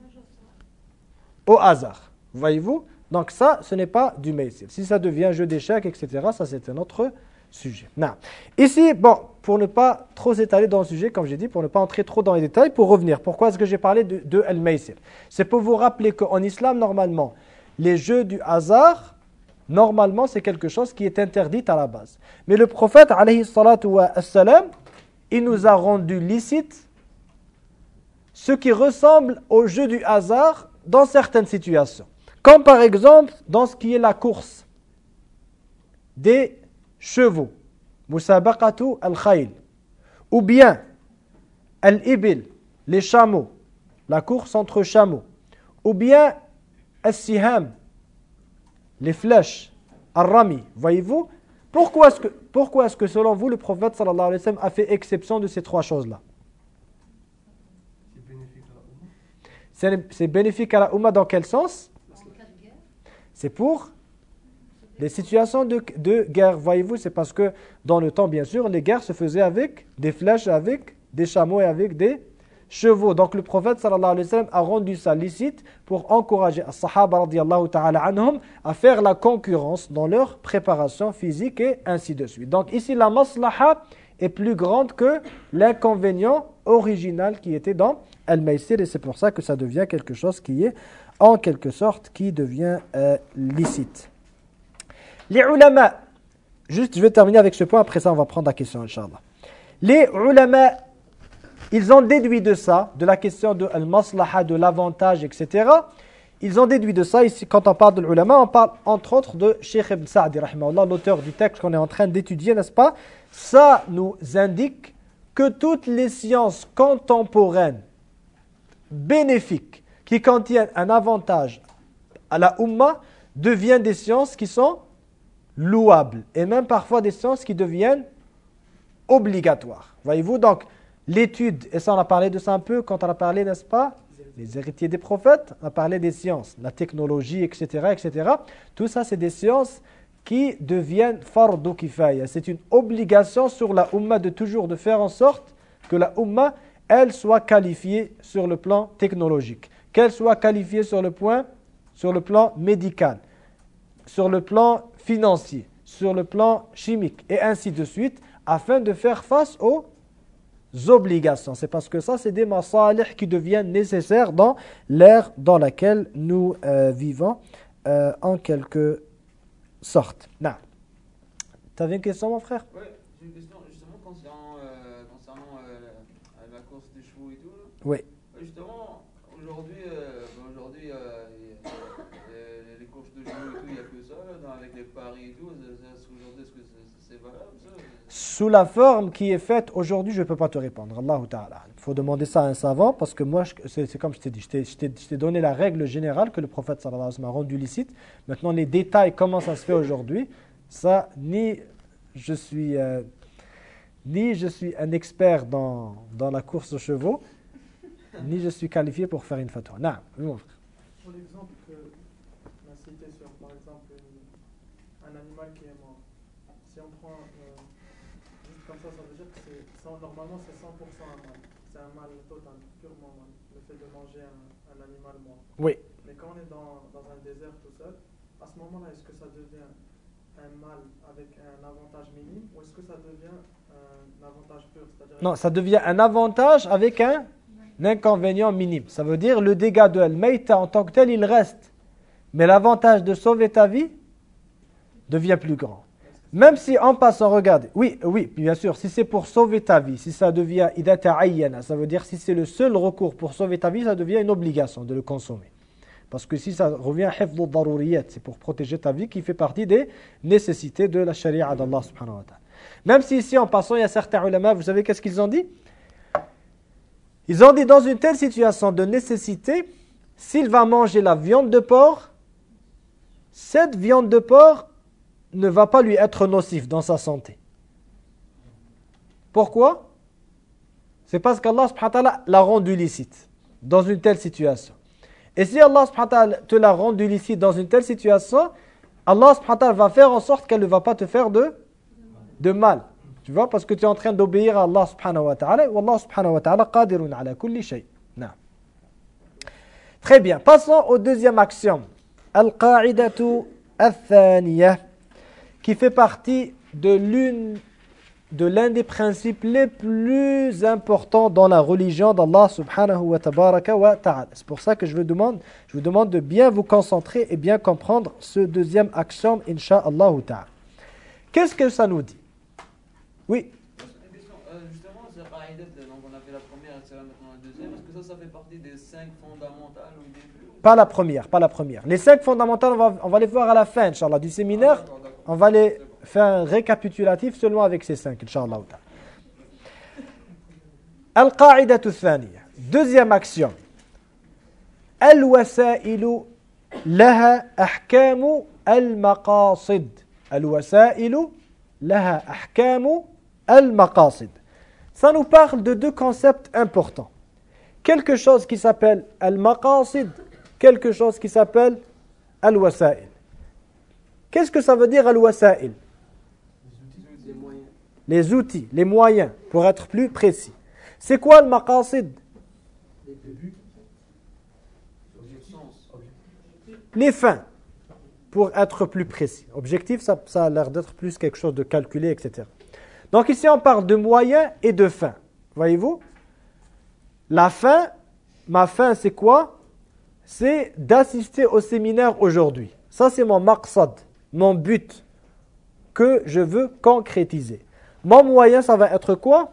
[SPEAKER 1] Au hasard. Voyez-vous? Donc ça, ce n'est pas du maïsir. Si ça devient un jeu d'échecs, et cetera, ça c'est un autre sujet. Non. Ici, bon, pour ne pas trop s'étaler dans le sujet, comme j'ai dit, pour ne pas entrer trop dans les détails, pour revenir, pourquoi est-ce que j'ai parlé de, de al-maïsir? C'est pour vous rappeler qu'en islam, normalement, les jeux du hasard, normalement, c'est quelque chose qui est interdit à la base. Mais le prophète, alayhi salatu wa salam, il nous a rendu licite ce qui ressemble au jeu du hasard dans certaines situations. Comme par exemple, dans ce qui est la course des chevaux, musabaqatu al-khayl, ou bien al-ibil, les chameaux, la course entre chameaux, ou bien al-siham, les flèches, al-rami, voyez-vous? Pourquoi est-ce que, pourquoi est-ce que selon vous le prophète sallallahu alayhi wa sallam a fait exception de ces trois choses-là? C'est bénéfique à la Ummah dans quel sens? C'est pour les situations de, de guerre. Voyez-vous, c'est parce que dans le temps, bien sûr, les guerres se faisaient avec des flèches, avec des chameaux et avec des chevaux. Donc le prophète sallallahu alayhi wa sallam a rendu ça licite pour encourager les Sahaba radiyallahu ta'ala anhum à faire la concurrence dans leur préparation physique et ainsi de suite. Donc ici, la maslaha est plus grande que l'inconvénient original qui était dans al-maïsir et c'est pour ça que ça devient quelque chose qui est en quelque sorte qui devient euh, licite. Les ulama, juste je vais terminer avec ce point, après ça on va prendre la question inchallah. Les ulama, ils ont déduit de ça, de la question de al-maslaha, de l'avantage, et cetera. Ils ont déduit de ça, ici quand on parle de l'ulama, on parle entre autres de Cheikh Ibn Sa'di, rahimahullah, l'auteur du texte qu'on est en train d'étudier, n'est-ce pas? Ça nous indique que toutes les sciences contemporaines bénéfiques, qui contiennent un avantage à la Ummah deviennent des sciences qui sont louables et même parfois des sciences qui deviennent obligatoires. Voyez-vous, donc l'étude, et ça on a parlé de ça un peu quand on a parlé, n'est-ce pas, les héritiers des prophètes, on a parlé des sciences, la technologie, et cetera, et cetera. Tout ça, c'est des sciences qui deviennent fardu kifaya. C'est une obligation sur la Ummah de toujours de faire en sorte que la Ummah, elle soit qualifiée sur le plan technologique, qu'elle soit qualifiée sur le point, sur le plan médical, sur le plan financier, sur le plan chimique, et ainsi de suite, afin de faire face aux obligations. C'est parce que ça, c'est des masalih qui deviennent nécessaires dans l'ère dans laquelle nous euh, vivons, euh, en quelque sorte. Non. Tu avais une question, mon frère?
[SPEAKER 2] Oui, j'ai une question justement concernant, euh, concernant euh, la course des chevaux et tout. Là.
[SPEAKER 1] Oui.
[SPEAKER 2] Justement, aujourd'hui, euh, aujourd'hui euh, les, les courses de chevaux et tout, il n'y a que ça, là, dans, avec les paris et tout. Aujourd'hui, est-ce que c'est valable ça?
[SPEAKER 1] Sous la forme qui est faite aujourd'hui, je ne peux pas te répondre. Allahu Ta'ala. Il faut demander ça à un savant parce que moi, c'est comme je t'ai dit, je t'ai, je, t'ai, je t'ai donné la règle générale que le prophète sallallahu alayhi wa sallam a rendu licite. Maintenant, les détails, comment ça se fait aujourd'hui, ça, ni je suis, euh, ni je suis un expert dans, dans la course aux chevaux, ni je suis qualifié pour faire une fatwa. Non, mon frère.
[SPEAKER 3] Pour l'exemple que on a cité sur, par exemple, une- un animal qui est mort, si on prend euh, juste comme ça, ça veut dire que c'est, cent- normalement c'est cent pour cent un mal. C'est un mal total, purement mal, le fait de manger un, un animal mort.
[SPEAKER 1] Oui.
[SPEAKER 3] Mais quand on est dans, dans un désert tout seul, à ce moment-là, est-ce que ça devient un mal avec un avantage minime ou est-ce que ça devient un avantage pur? C'est-à-dire
[SPEAKER 1] Non, ça devient un avantage avec un inconvénient minime. Ça veut dire le dégât de Al-Mayta en tant que tel, il reste. Mais l'avantage de sauver ta vie devient plus grand. Même si en passant, regardez, oui, oui, bien sûr, si c'est pour sauver ta vie, si ça devient idha ta'ayyana, ça veut dire si c'est le seul recours pour sauver ta vie, ça devient une obligation de le consommer. Parce que si ça revient à hifdhu daruriyat, c'est pour protéger ta vie qui fait partie des nécessités de la sharia d'Allah subhanahu wa ta'ala. Même si ici, en passant, il y a certains ulama, vous savez qu'est-ce qu'ils ont dit? Ils ont dit dans une telle situation de nécessité, s'il va manger la viande de porc, cette viande de porc ne va pas lui être nocif dans sa santé. Pourquoi? C'est parce qu'Allah subhanahu wa ta'ala l'a rendu licite dans une telle situation. Et si Allah subhanahu wa ta'ala te l'a rendu licite dans une telle situation, Allah subhanahu wa ta'ala va faire en sorte qu'elle ne va pas te faire de, de mal. Tu vois, parce que tu es en train d'obéir à Allah subhanahu wa ta'ala. Wa Allah subhanahu wa ta'ala qadirun ala kulli shay. Non. Très bien. Passons au deuxième axiome. Al-qa'idatu al-thaniyah, qui fait partie de l'une de l'un des principes les plus importants dans la religion d'Allah subhanahu wa tabaraka wa ta'ala. C'est pour ça que je vous demande, je vous demande de bien vous concentrer et bien comprendre ce deuxième axiome, insha'Allah ta'ala. Qu'est-ce que ça nous dit? Oui.
[SPEAKER 2] Une question, euh, justement, c'est qa'idat, donc on a fait la première, et c'est là maintenant la deuxième. Est-ce que ça, ça fait partie des cinq fondamentales au début?
[SPEAKER 1] Pas la première, pas la première. Les cinq fondamentales, on va, on va les voir à la fin, inch'Allah, du séminaire.
[SPEAKER 2] Ah, d'accord, d'accord.
[SPEAKER 1] On va les faire un récapitulatif seulement avec ces cinq, inch'Allah. Al-qa'idatu thaniya. Deuxième axiome. Al-wasailu laha ahkamu al-maqasid. Al-wasailu laha ahkamu al-maqasid. Ça nous parle de deux concepts importants. Quelque chose qui s'appelle al-maqasid, quelque chose qui s'appelle al-wasail. Qu'est-ce que ça veut dire al-wasail?
[SPEAKER 4] Les moyens.
[SPEAKER 1] Les outils, les moyens, pour être plus précis. C'est quoi le maqasid?
[SPEAKER 4] Les buts.
[SPEAKER 1] Les fins, pour être plus précis. Objectif, ça, ça a l'air d'être plus quelque chose de calculé, et cetera. Donc ici, on parle de moyens et de fins. Voyez-vous? La fin, ma fin, c'est quoi? C'est d'assister au séminaire aujourd'hui. Ça, c'est mon maqsad, mon but que je veux concrétiser. Mon moyen, ça va être quoi?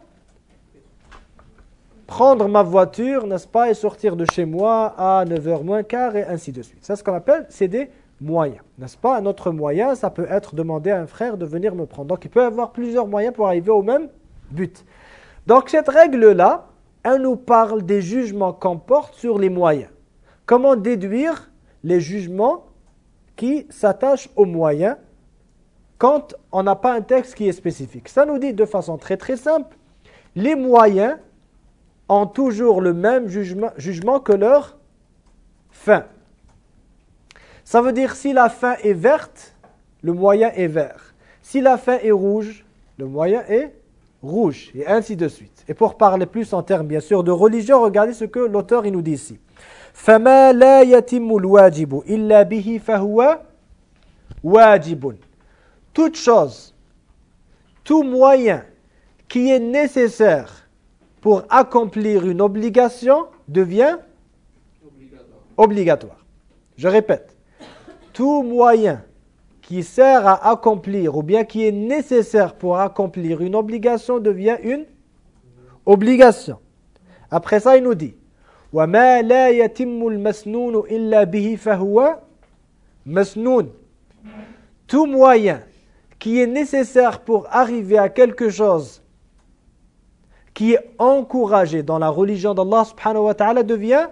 [SPEAKER 1] Prendre ma voiture, n'est-ce pas, et sortir de chez moi à neuf heures moins quart et ainsi de suite. C'est ce qu'on appelle, c'est des moyens, n'est-ce pas? Un autre moyen, ça peut être demander à un frère de venir me prendre. Donc, il peut y avoir plusieurs moyens pour arriver au même but. Donc, cette règle-là, elle nous parle des jugements qu'on porte sur les moyens. comment déduire les jugements qui s'attachent aux moyens quand on n'a pas un texte qui est spécifique. Ça nous dit de façon très très simple, les moyens ont toujours le même jugement, jugement que leur fin. Ça veut dire si la fin est verte, le moyen est vert. Si la fin est rouge, le moyen est rouge, et ainsi de suite. Et pour parler plus en termes bien sûr de religion, regardez ce que l'auteur il nous dit ici. فَمَا لَا يَتِمُّ الْوَاجِبُ إِلَّا بِهِ فَهُوَ وَاجِبٌ. Toute chose, tout moyen qui est nécessaire pour accomplir une obligation devient
[SPEAKER 2] Obligatoire.
[SPEAKER 1] obligatoire. Je répète, tout moyen qui sert à accomplir ou bien qui est nécessaire pour accomplir une obligation devient une obligation. Après ça, il nous dit وَمَا لَا يَتِمُّ الْمَسْنُونُ إِلَّا بِهِ فَهُوَ مَسْنُونٌ. Tout moyen qui est nécessaire pour arriver à quelque chose qui est encouragé dans la religion d'Allah subhanahu wa ta'ala devient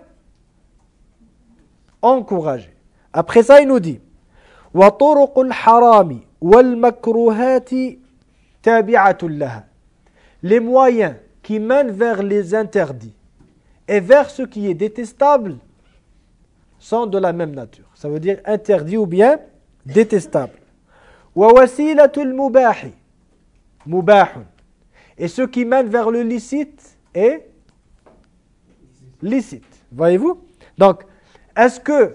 [SPEAKER 1] encouragé. Après ça, il nous dit وَطُرُقُ الْحَرَامِ وَالْمَكْرُوهَاتِ تَابِعَةٌ لَهَا. Les moyens qui mènent vers les interdits et vers ce qui est détestable sont de la même nature. Ça veut dire interdit ou bien détestable. وَوَسِيلَةُ الْمُبَاحِ مُبَاحٌ. Et ce qui mène vers le licite est licite. Voyez-vous? Donc, est-ce que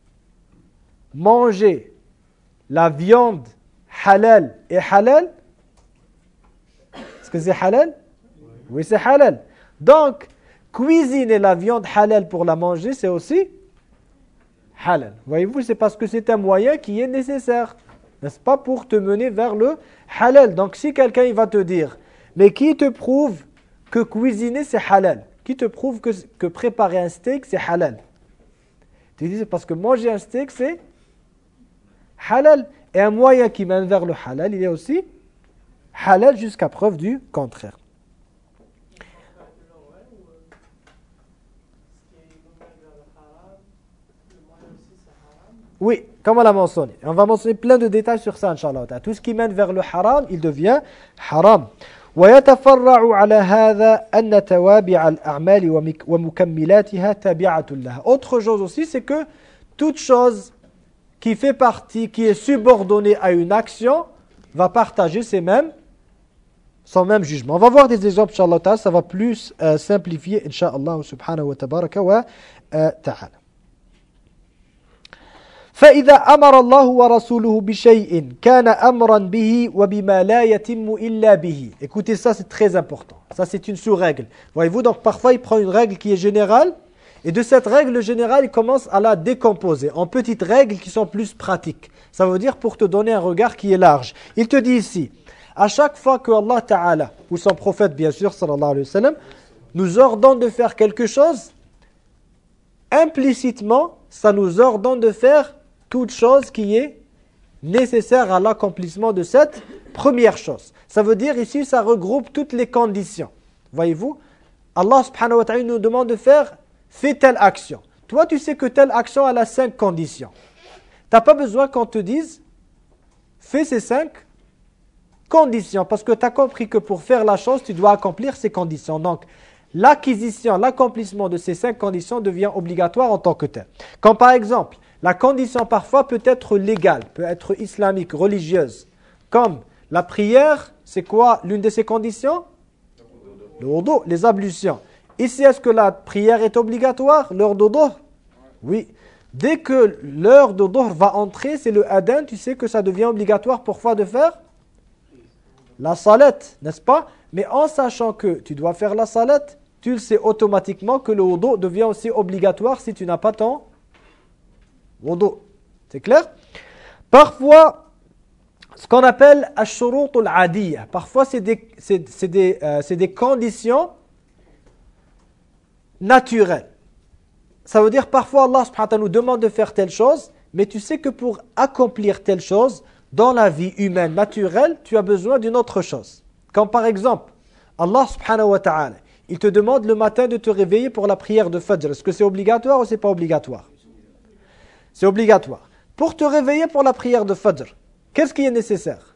[SPEAKER 1] manger la viande halal est halal? Est-ce que c'est halal? Oui, c'est halal. Donc, cuisiner la viande halal pour la manger, c'est aussi halal. Voyez-vous, c'est parce que c'est un moyen qui est nécessaire. N'est-ce pas? Pour te mener vers le halal. Donc, si quelqu'un il va te dire, mais qui te prouve que cuisiner c'est halal? Qui te prouve que, que préparer un steak c'est halal? Tu dis c'est parce que manger un steak c'est halal. Et un moyen qui mène vers le halal, il est aussi halal jusqu'à preuve du contraire. Oui, comme on l'a mentionné. On va mentionner plein de détails sur ça, Inch'Allah. Tout ce qui mène vers le haram, il devient haram. ويتفرع على هذا أن توابع الأعمال ومكملاتها تابعة لها. Autre chose aussi, c'est que toute chose qui fait partie, qui est subordonnée à une action, va partager ses mêmes, son même jugement. On va voir des exemples, Inch'Allah, ça va plus euh, simplifier, Inch'Allah, subhanahu wa tabaraka wa euh, ta'ala. فإذا أمر الله ورسوله بشيء كان أمرا به وبما لا يتم إلا به. Écoutez ça, c'est très important. Ça, c'est une sous-règle. Voyez-vous, donc parfois il prend une règle qui est générale et de cette règle générale, il commence à la décomposer en petites règles qui sont plus pratiques. Ça veut dire pour te donner un regard qui est large. Il te dit ici, à chaque fois que Allah Ta'ala, ou son prophète bien sûr, sallallahu alayhi wa sallam, nous ordonne de faire quelque chose, implicitement, ça nous ordonne de faire toute chose qui est nécessaire à l'accomplissement de cette première chose. Ça veut dire ici, ça regroupe toutes les conditions. Voyez-vous, Allah subhanahu wa ta'ala nous demande de faire, fais telle action. Toi, tu sais que telle action a cinq conditions. Tu n'as pas besoin qu'on te dise, fais ces cinq conditions. Parce que tu as compris que pour faire la chose, tu dois accomplir ces conditions. Donc, l'acquisition, l'accomplissement de ces cinq conditions devient obligatoire en tant que tel. Comme par exemple, la condition parfois peut être légale, peut être islamique, religieuse. Comme la prière, c'est quoi l'une de ces conditions? Le wudu, les ablutions. Ici, est-ce que la prière est obligatoire? L'heure de dhuhr? Oui. Dès que l'heure de dhuhr va entrer, c'est le adhan, tu sais que ça devient obligatoire parfois de faire la salat, n'est-ce pas? Mais en sachant que tu dois faire la salat, tu le sais automatiquement que le wudu devient aussi obligatoire si tu n'as pas ton wudu. C'est clair? Parfois, ce qu'on appelle ash-shurut al-adiyya, parfois c'est des, c'est, c'est des, euh, c'est des conditions naturelles. Ça veut dire parfois Allah subhanahu wa ta'ala nous demande de faire telle chose, mais tu sais que pour accomplir telle chose, dans la vie humaine naturelle, tu as besoin d'une autre chose. Comme par exemple, Allah subhanahu wa ta'ala, il te demande le matin de te réveiller pour la prière de Fajr. Est-ce que c'est obligatoire ou c'est pas obligatoire? C'est obligatoire. Pour te réveiller pour la prière de Fajr, qu'est-ce qui est nécessaire?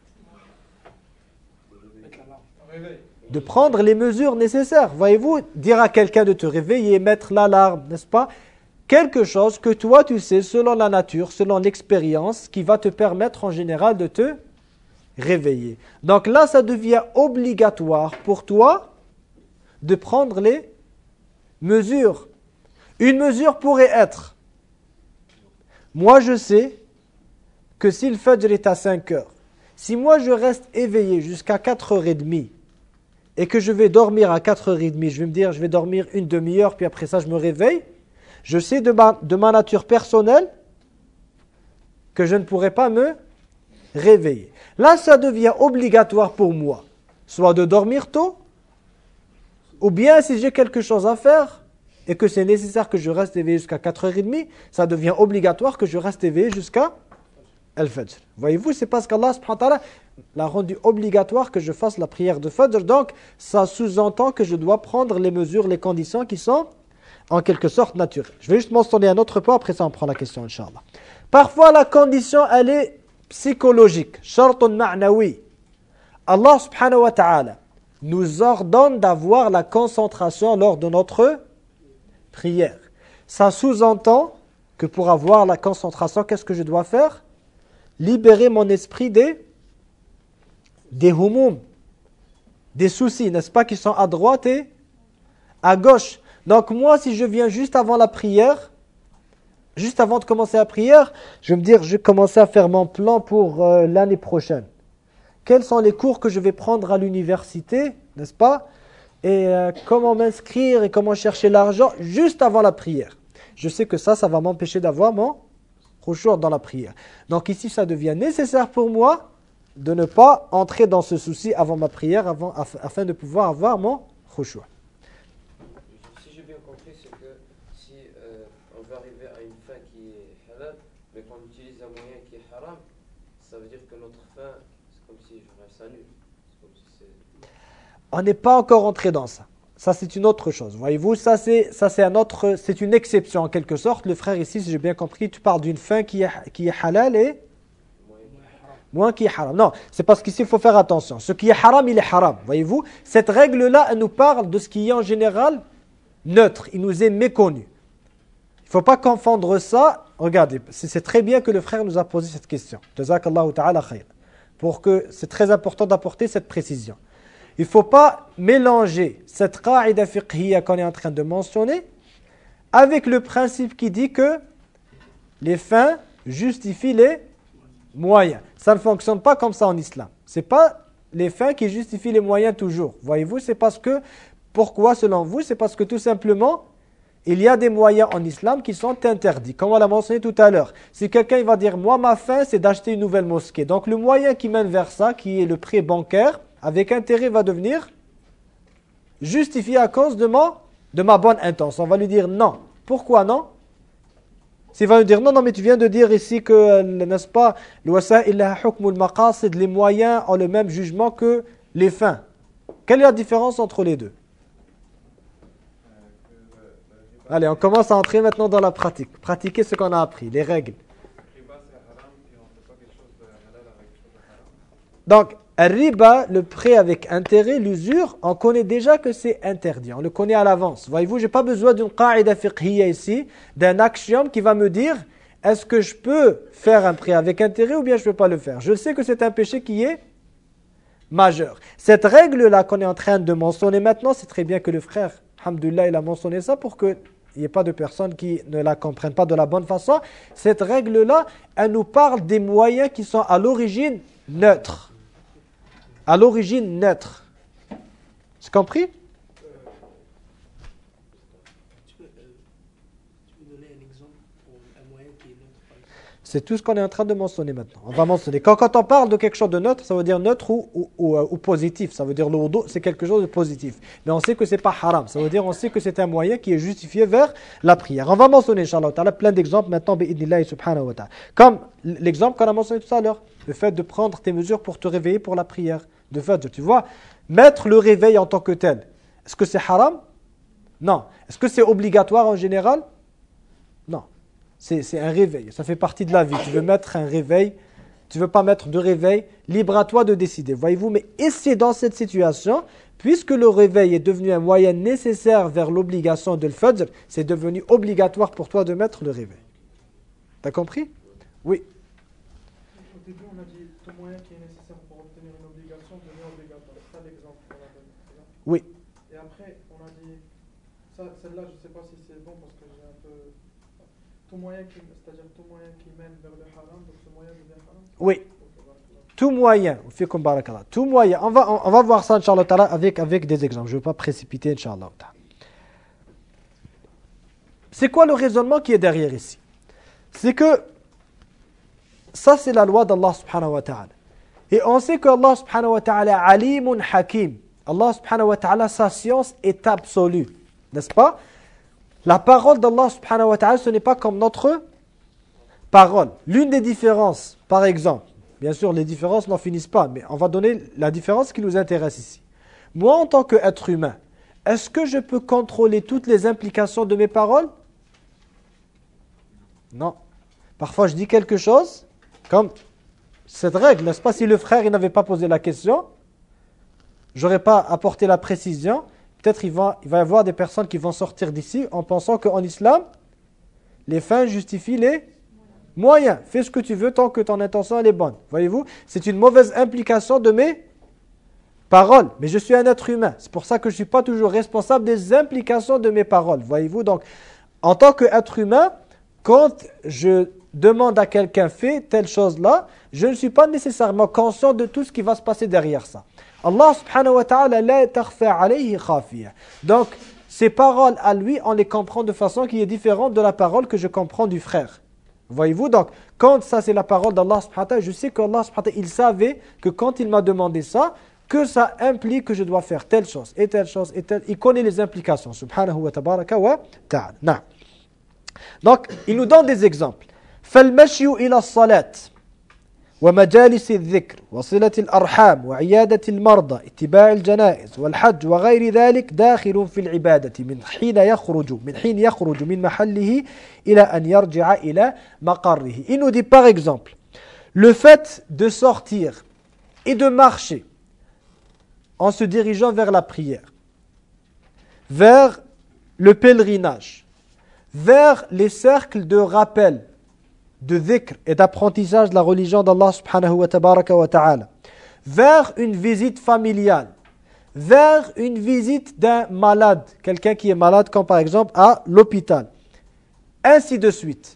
[SPEAKER 1] De prendre les mesures nécessaires. Voyez-vous, dire à quelqu'un de te réveiller, mettre l'alarme, n'est-ce pas? Quelque chose que toi tu sais, selon la nature, selon l'expérience, qui va te permettre en général de te réveiller. Donc là, ça devient obligatoire pour toi de prendre les mesures. Une mesure pourrait être, moi je sais que si le Fajr est à cinq heures, si moi je reste éveillé jusqu'à quatre heures trente et que je vais dormir à quatre heures trente, je vais me dire je vais dormir une demi-heure puis après ça je me réveille, je sais de ma, de ma nature personnelle que je ne pourrai pas me réveiller. Là, ça devient obligatoire pour moi, soit de dormir tôt, ou bien si j'ai quelque chose à faire et que c'est nécessaire que je reste éveillé jusqu'à quatre heures trente, ça devient obligatoire que je reste éveillé jusqu'à Al-Fajr. Voyez-vous, c'est parce qu'Allah subhanahu wa ta'ala l'a rendu obligatoire que je fasse la prière de Fajr, donc ça sous-entend que je dois prendre les mesures, les conditions qui sont en quelque sorte naturelles. Je vais juste mentionner un autre point, après ça on prend la question, Inch'Allah. Parfois la condition, elle est psychologique, shartun ma'nawi. Allah subhanahu wa ta'ala nous ordonne d'avoir la concentration lors de notre prière. Ça sous-entend que pour avoir la concentration, qu'est-ce que je dois faire? Libérer mon esprit des, des humum, des soucis, n'est-ce pas, qui sont à droite et à gauche. Donc moi, si je viens juste avant la prière, juste avant de commencer la prière, je vais me dire, je vais commencer à faire mon plan pour euh, l'année prochaine. Quels sont les cours que je vais prendre à l'université, n'est-ce pas? Et euh, comment m'inscrire et comment chercher l'argent juste avant la prière. Je sais que ça, ça va m'empêcher d'avoir mon khushu' dans la prière. Donc ici, ça devient nécessaire pour moi de ne pas entrer dans ce souci avant ma prière, avant, afin de pouvoir avoir mon khushu'.
[SPEAKER 8] Si j'ai bien compris, c'est que si euh, on veut arriver à une fin qui est halal, mais qu'on utilise un moyen qui est haram, ça veut dire que notre fin, c'est comme si j'aurais un salut. C'est comme si c'est...
[SPEAKER 1] On n'est pas encore entré dans ça. Ça, c'est une autre chose. Voyez-vous, ça, c'est, ça, c'est un autre, c'est une exception en quelque sorte. Le frère ici, si j'ai bien compris, tu parles d'une fin qui est, qui est halal et moins qui est haram. Non, c'est parce qu'ici, il faut faire attention. Ce qui est haram, il est haram. Voyez-vous, cette règle-là, elle nous parle de ce qui est en général neutre. Il nous est méconnu. Il ne faut pas confondre ça. Regardez, c'est, c'est très bien que le frère nous a posé cette question. Jazakallahu ta'ala khayr. Pour que c'est très important d'apporter cette précision. Il ne faut pas mélanger cette qa'ida fiqhiyya qu'on est en train de mentionner avec le principe qui dit que les fins justifient les moyens. Ça ne fonctionne pas comme ça en islam. Ce n'est pas les fins qui justifient les moyens toujours. Voyez-vous, c'est parce que, pourquoi selon vous? C'est parce que tout simplement, il y a des moyens en islam qui sont interdits. Comme on l'a mentionné tout à l'heure. Si quelqu'un il va dire, moi ma fin c'est d'acheter une nouvelle mosquée. Donc le moyen qui mène vers ça, qui est le prêt bancaire, avec intérêt va devenir justifié à cause de ma, de ma bonne intention. On va lui dire non. Pourquoi non? S'il va lui dire non, non, mais tu viens de dire ici que, n'est-ce pas, les moyens ont le même jugement que les fins. Quelle est la différence entre les deux? Allez, on commence à entrer maintenant dans la pratique. Pratiquer ce qu'on a appris, les règles. Donc, riba, le prêt avec intérêt, l'usure, on connaît déjà que c'est interdit. On le connaît à l'avance. Voyez-vous, je n'ai pas besoin d'une qa'ida fiqhiyya ici, d'un axiome qui va me dire est-ce que je peux faire un prêt avec intérêt ou bien je ne peux pas le faire. Je sais que c'est un péché qui est majeur. Cette règle-là qu'on est en train de mentionner maintenant, c'est très bien que le frère, alhamdoulilah, il a mentionné ça pour qu'il n'y ait pas de personnes qui ne la comprennent pas de la bonne façon. Cette règle-là, elle nous parle des moyens qui sont à l'origine neutres. À l'origine neutre. C'est compris?
[SPEAKER 4] Tu peux, euh, tu peux donner un exemple pour un moyen qui est neutre, par exemple?
[SPEAKER 1] C'est tout ce qu'on est en train de mentionner maintenant. On va mentionner. Quand, quand on parle de quelque chose de neutre, ça veut dire neutre ou, ou, ou, ou positif. Ça veut dire le wudu, c'est quelque chose de positif. Mais on sait que ce n'est pas haram. Ça veut dire on sait que c'est un moyen qui est justifié vers la prière. On va mentionner, Inch'Allah ta'ala, plein d'exemples maintenant, bi'idnillahi subhanahu wa ta'ala. Comme l'exemple qu'on a mentionné tout à l'heure. Le fait de prendre tes mesures pour te réveiller pour la prière de Fajr. Tu vois, mettre le réveil en tant que tel. Est-ce que c'est haram? Non. Est-ce que c'est obligatoire en général? Non. C'est c'est un réveil, ça fait partie de la vie. Tu veux mettre un réveil, tu veux pas mettre de réveil, libre à toi de décider, voyez-vous. Mais ici, dans cette situation, puisque le réveil est devenu un moyen nécessaire vers l'obligation de le fajr, c'est devenu obligatoire pour toi de mettre le réveil. T'as compris? Oui.
[SPEAKER 3] Au début, on a dit tout moyen qui est nécessaire pour obtenir une obligation devient obligatoire. C'est ça l'exemple qu'on a donné. c'est ça
[SPEAKER 1] Oui.
[SPEAKER 3] Et après, on a dit, ça, celle-là, je ne sais pas si c'est bon parce que j'ai un peu. Tout moyen qui, c'est-à-dire tout moyen qui mène vers le haram, donc ce moyen devient haram.
[SPEAKER 1] Oui. Tout moyen, fikum barakallah. Tout moyen. On va, on, on va voir ça, Inch'Allah ta'ala, avec, avec des exemples. Je ne veux pas précipiter, Inch'Allah ta'ala. C'est quoi le raisonnement qui est derrière ici? C'est que ça, c'est la loi d'Allah subhanahu wa ta'ala. Et on sait que Allah subhanahu wa ta'ala alimun hakim. Allah subhanahu wa ta'ala, sa science est absolue. N'est-ce pas? La parole d'Allah subhanahu wa ta'ala, ce n'est pas comme notre parole. L'une des différences, par exemple, bien sûr les différences n'en finissent pas, mais on va donner la différence qui nous intéresse ici. Moi, en tant qu'être humain, est-ce que je peux contrôler toutes les implications de mes paroles? Non. Parfois, je dis quelque chose, comme cette règle, n'est-ce pas? Si le frère il n'avait pas posé la question, j'aurais pas apporté la précision. Peut-être il va, il va y avoir des personnes qui vont sortir d'ici en pensant qu'en islam, les fins justifient les moyens. Fais ce que tu veux tant que ton intention elle est bonne. Voyez-vous? C'est une mauvaise implication de mes paroles. Mais je suis un être humain. C'est pour ça que je ne suis pas toujours responsable des implications de mes paroles. Voyez-vous? Donc, en tant qu'être humain, quand je demande à quelqu'un fait telle chose-là, je ne suis pas nécessairement conscient de tout ce qui va se passer derrière ça. Allah subhanahu wa ta'ala la takhfa alayhi khafiya. Donc, ces paroles à lui, on les comprend de façon qui est différente de la parole que je comprends du frère. Voyez-vous? Donc, quand ça c'est la parole d'Allah subhanahu wa ta'ala, je sais qu'Allah subhanahu wa ta'ala, il savait que quand il m'a demandé ça, que ça implique que je dois faire telle chose, et telle chose, et telle. Il connaît les implications. Subhanahu wa tabaraka wa ta'ala. Na. Donc, il nous donne des exemples. فَالْمَشْيُ إِلَى الصَّلَاةِ ومجالس الذكر وصلة الأرحام وعيادة المرضى اتباع الجنائز والحج وغير ذلك داخل في العبادة من حين يخرج من حين يخرج من محله إلى أن يرجع إلى مقره. Il nous dit par exemple, le fait de sortir et de marcher en se dirigeant vers la prière, vers le pèlerinage, vers les cercles de rappel, de dhikr et d'apprentissage de la religion d'Allah subhanahu wa tabaraka wa ta'ala, vers une visite familiale, vers une visite d'un malade, quelqu'un qui est malade comme par exemple à l'hôpital, ainsi de suite.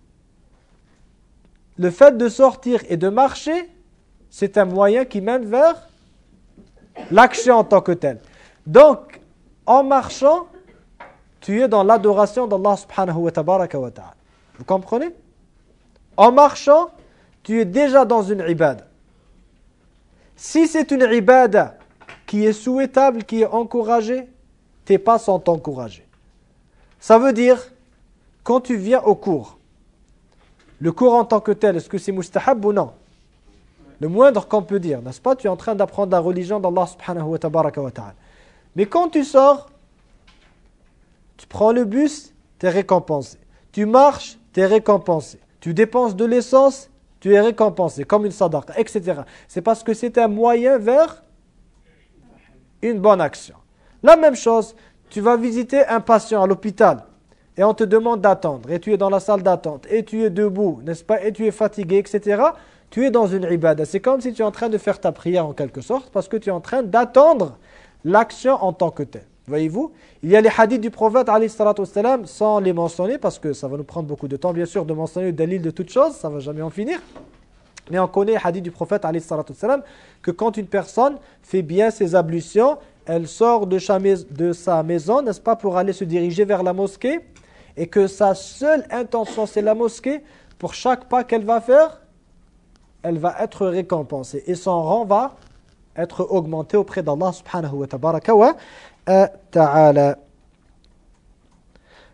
[SPEAKER 1] Le fait de sortir et de marcher, c'est un moyen qui mène vers l'action en tant que tel. Donc, en marchant, tu es dans l'adoration d'Allah subhanahu wa tabaraka wa ta'ala. Vous comprenez? En marchant, tu es déjà dans une ibada. Si c'est une ibada qui est souhaitable, qui est encouragée, tes pas sont encouragés. Ça veut dire, quand tu viens au cours, le cours en tant que tel, est-ce que c'est mustahab ou non? Le moindre qu'on peut dire, n'est-ce pas? Tu es en train d'apprendre la religion d'Allah subhanahu wa tabaraka wa ta'ala. Mais quand tu sors, tu prends le bus, tu es récompensé. Tu marches, tu es récompensé. Tu dépenses de l'essence, tu es récompensé, comme une sadaqa, et cetera. C'est parce que c'est un moyen vers une bonne action. La même chose, tu vas visiter un patient à l'hôpital et on te demande d'attendre, et tu es dans la salle d'attente, et tu es debout, n'est-ce pas, et tu es fatigué, et cetera. Tu es dans une ibada. C'est comme si tu es en train de faire ta prière en quelque sorte, parce que tu es en train d'attendre l'action en tant que telle. Voyez-vous? Il y a les hadiths du prophète alayhi salatu wassalam, sans les mentionner, parce que ça va nous prendre beaucoup de temps, bien sûr, de mentionner le dalil de toutes choses, ça ne va jamais en finir. Mais on connaît les hadiths du prophète alayhi salatu wassalam, que quand une personne fait bien ses ablutions, elle sort de sa maison, n'est-ce pas, pour aller se diriger vers la mosquée, et que sa seule intention, c'est la mosquée, pour chaque pas qu'elle va faire, elle va être récompensée, et son rang va être augmenté auprès d'Allah subhanahu wa tabaraka wa ta'ala.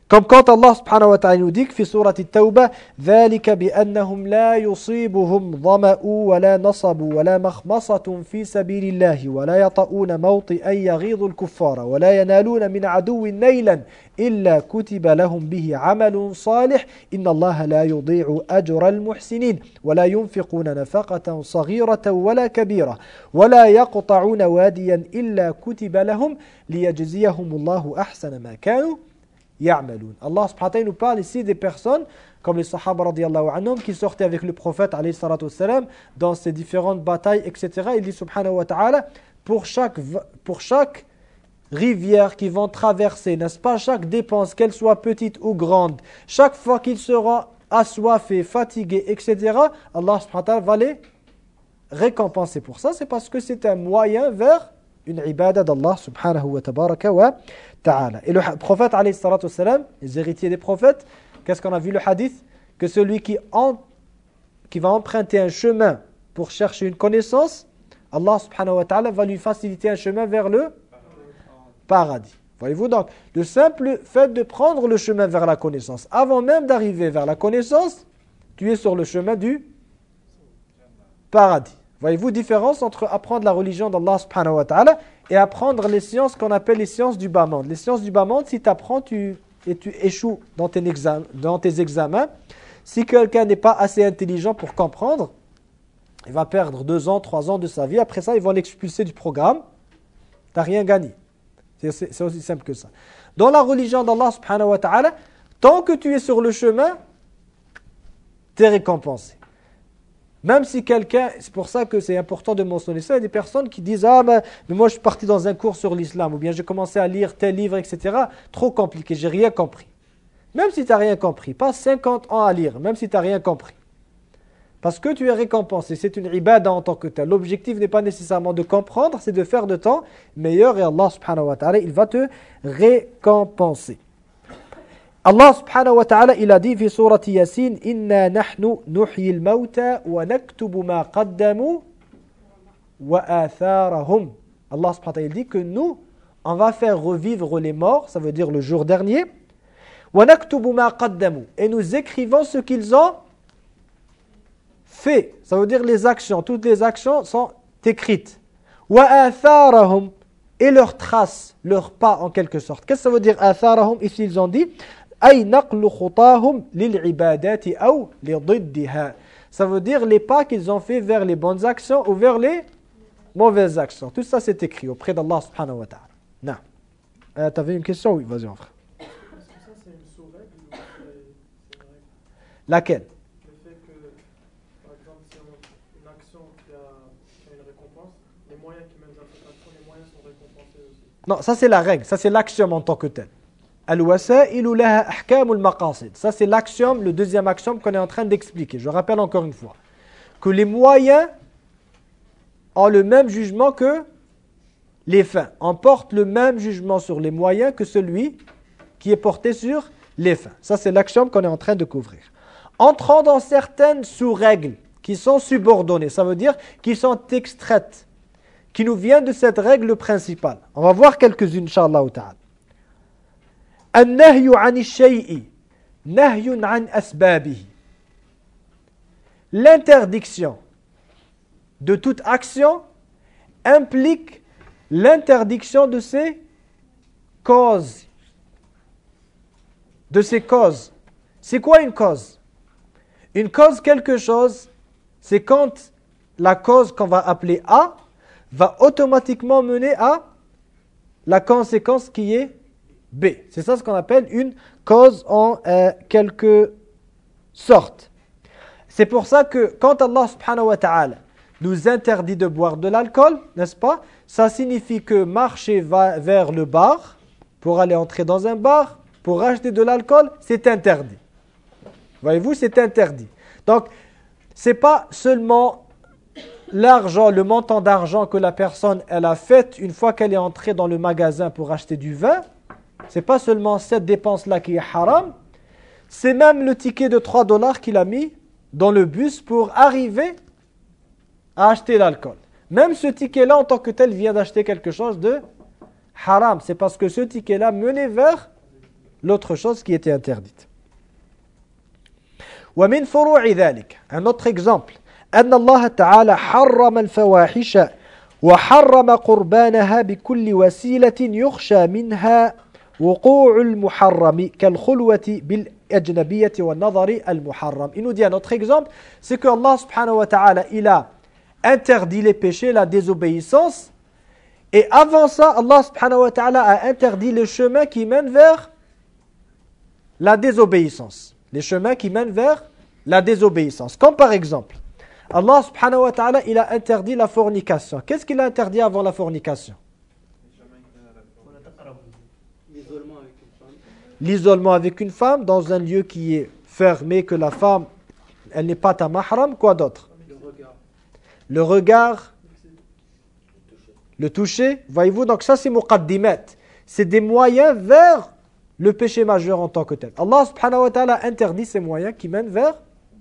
[SPEAKER 1] Comme quand Allah subhanahu wa ta'ala nous dit que في سورة التوبة ذلك بأنهم لا يصيبهم ظمأ ولا نصب ولا مخمصة في سبيل الله ولا يطؤون موطئا يغيظ الكفار ولا ينالون من عدو نيلا إلا كتب لهم به عمل صالح إن الله لا يضيع أجر المحسنين ولا ينفقون نفقة صغيرة ولا كبيرة ولا يقطعون واديا إلا كتب لهم ليجزيهم الله أحسن ما كانوا يعملون. Allah subhanahu wa ta'ala nous parle ici des personnes comme les sahaba radiyallahu anhum qui sortaient avec le prophète alayhi salatu wassalam dans ces différentes batailles, et cetera. Il dit subhanahu wa ta'ala, pour chaque, pour chaque rivière qu'ils vont traverser, n'est-ce pas, chaque dépense, qu'elle soit petite ou grande, chaque fois qu'ils seront assoiffés, fatigués, et cetera, Allah subhanahu wa ta'ala va les récompenser pour ça. C'est parce que c'est un moyen vers une ibadah d'Allah subhanahu wa tabaraka wa ta'ala. Et le prophète alayhi salatu wassalam, les héritiers des prophètes, qu'est-ce qu'on a vu le hadith? Que celui qui, en, qui va emprunter un chemin pour chercher une connaissance, Allah subhanahu wa ta'ala va lui faciliter un chemin vers le paradis. Voyez-vous donc, le simple fait de prendre le chemin vers la connaissance, avant même d'arriver vers la connaissance, tu es sur le chemin du paradis. Voyez-vous, différence entre apprendre la religion d'Allah subhanahu wa ta'ala et apprendre les sciences qu'on appelle les sciences du bas monde. Les sciences du bas monde, si tu apprends tu, et tu échoues dans tes, exam, dans tes examens, si quelqu'un n'est pas assez intelligent pour comprendre, il va perdre deux ans, trois ans de sa vie. Après ça, ils vont l'expulser du programme. Tu n'as rien gagné. C'est aussi simple que ça. Dans la religion d'Allah subhanahu wa ta'ala, tant que tu es sur le chemin, tu es récompensé. Même si quelqu'un, c'est pour ça que c'est important de mentionner ça, il y a des personnes qui disent « Ah, mais, mais moi je suis parti dans un cours sur l'islam » ou bien « J'ai commencé à lire tel livre, et cetera. Trop compliqué, j'ai rien compris. » Même si tu n'as rien compris, passe cinquante ans à lire, même si tu n'as rien compris. Parce que tu es récompensé, c'est une ibadah en tant que tel. L'objectif n'est pas nécessairement de comprendre, c'est de faire de temps meilleur et Allah subhanahu wa ta'ala, il va te récompenser. Allah subhanahu wa ta'ala, il a dit في سورة ياسين إنا نحن نحيي الموتى ونكتب ما قدموا وآثارهم. Allah subhanahu wa ta'ala, il dit que nous, on va faire revivre les morts, ça veut dire le jour dernier. وَنَكْتُبُ مَا قَدَّمُوا. Et nous écrivons ce qu'ils ont fait. Ça veut dire les actions. Toutes les actions sont écrites. وَآثَارَهُمْ. Et leurs traces, leurs pas en quelque sorte. Qu'est-ce que ça veut dire آثَارَهُمْ? Ici ils ont dit أي نقل خطاهم للعبادات أو لضدها. Ça veut dire les pas qu'ils ont fait vers les bonnes actions ou vers les mauvaises actions. Tout ça c'est écrit auprès d'Allah subhanahu wa ta'ala. Non. Euh, tu avais une question? Oui, vas-y mon frère.
[SPEAKER 3] Est-ce que ça c'est une sous-règle ou c'est c'est une règle?
[SPEAKER 1] Laquelle?
[SPEAKER 3] Le fait que, par exemple, si on a une action qui a, qui a une récompense, les moyens qui mènent à cette action, les moyens sont récompensés aussi.
[SPEAKER 1] Non, ça c'est la règle, ça c'est l'axiome en tant que tel. Al-wasailu laha ahkamul maqasid. Ça c'est l'axiome, le deuxième axiome qu'on est en train d'expliquer. Je rappelle encore une fois que les moyens ont le même jugement que les fins. On porte le même jugement sur les moyens que celui qui est porté sur les fins. Ça c'est l'axiome qu'on est en train de couvrir. Entrant dans certaines sous-règles qui sont subordonnées, ça veut dire qui sont extraites, qui nous viennent de cette règle principale. On va voir quelques-unes, Inch'Allah ta'ala. النهي عن الشيء نهي عن أسبابه. L'interdiction de toute action implique l'interdiction de ses causes. De ses causes. C'est quoi une cause? Une cause, quelque chose, c'est quand la cause qu'on va appeler A va automatiquement mener à la conséquence qui est B. C'est ça ce qu'on appelle une cause en euh, quelque sorte. C'est pour ça que quand Allah subhanahu wa ta'ala nous interdit de boire de l'alcool, n'est-ce pas? Ça signifie que marcher va vers le bar, pour aller entrer dans un bar, pour acheter de l'alcool, c'est interdit. Voyez-vous, c'est interdit. Donc, c'est pas seulement l'argent, le montant d'argent que la personne elle a fait une fois qu'elle est entrée dans le magasin pour acheter du vin. C'est pas seulement cette dépense-là qui est haram, c'est même le ticket de trois dollars qu'il a mis dans le bus pour arriver à acheter l'alcool. Même ce ticket-là, en tant que tel, vient d'acheter quelque chose de haram. C'est parce que ce ticket-là menait vers l'autre chose qui était interdite. ومن فروع ذلك, un autre exemple, أن الله تعالى حرم الفواحش وحرم قربانها بكل وسيلة يخشى منها وقوع المحرم كالخلوة بالأجنبية والنظر المحرم. Il nous dit un autre exemple, c'est que Allah subhanahu wa ta'ala, il a interdit les péchés, la désobéissance, et avant ça, Allah subhanahu wa ta'ala a interdit les chemins qui mènent vers la désobéissance. Les chemins qui mènent vers la désobéissance. Comme par exemple, Allah subhanahu wa ta'ala, il a interdit la fornication. Qu'est-ce qu'il a interdit avant la fornication?
[SPEAKER 4] L'isolement avec une femme.
[SPEAKER 1] L'isolement avec une femme dans un lieu qui est fermé, que la femme, elle n'est pas ta mahram. Quoi d'autre?
[SPEAKER 4] Le regard.
[SPEAKER 1] Le regard, le toucher. Voyez-vous, donc ça c'est muqaddimat. C'est des moyens vers le péché majeur en tant que tel. Allah subhanahu wa ta'ala interdit ces moyens qui mènent vers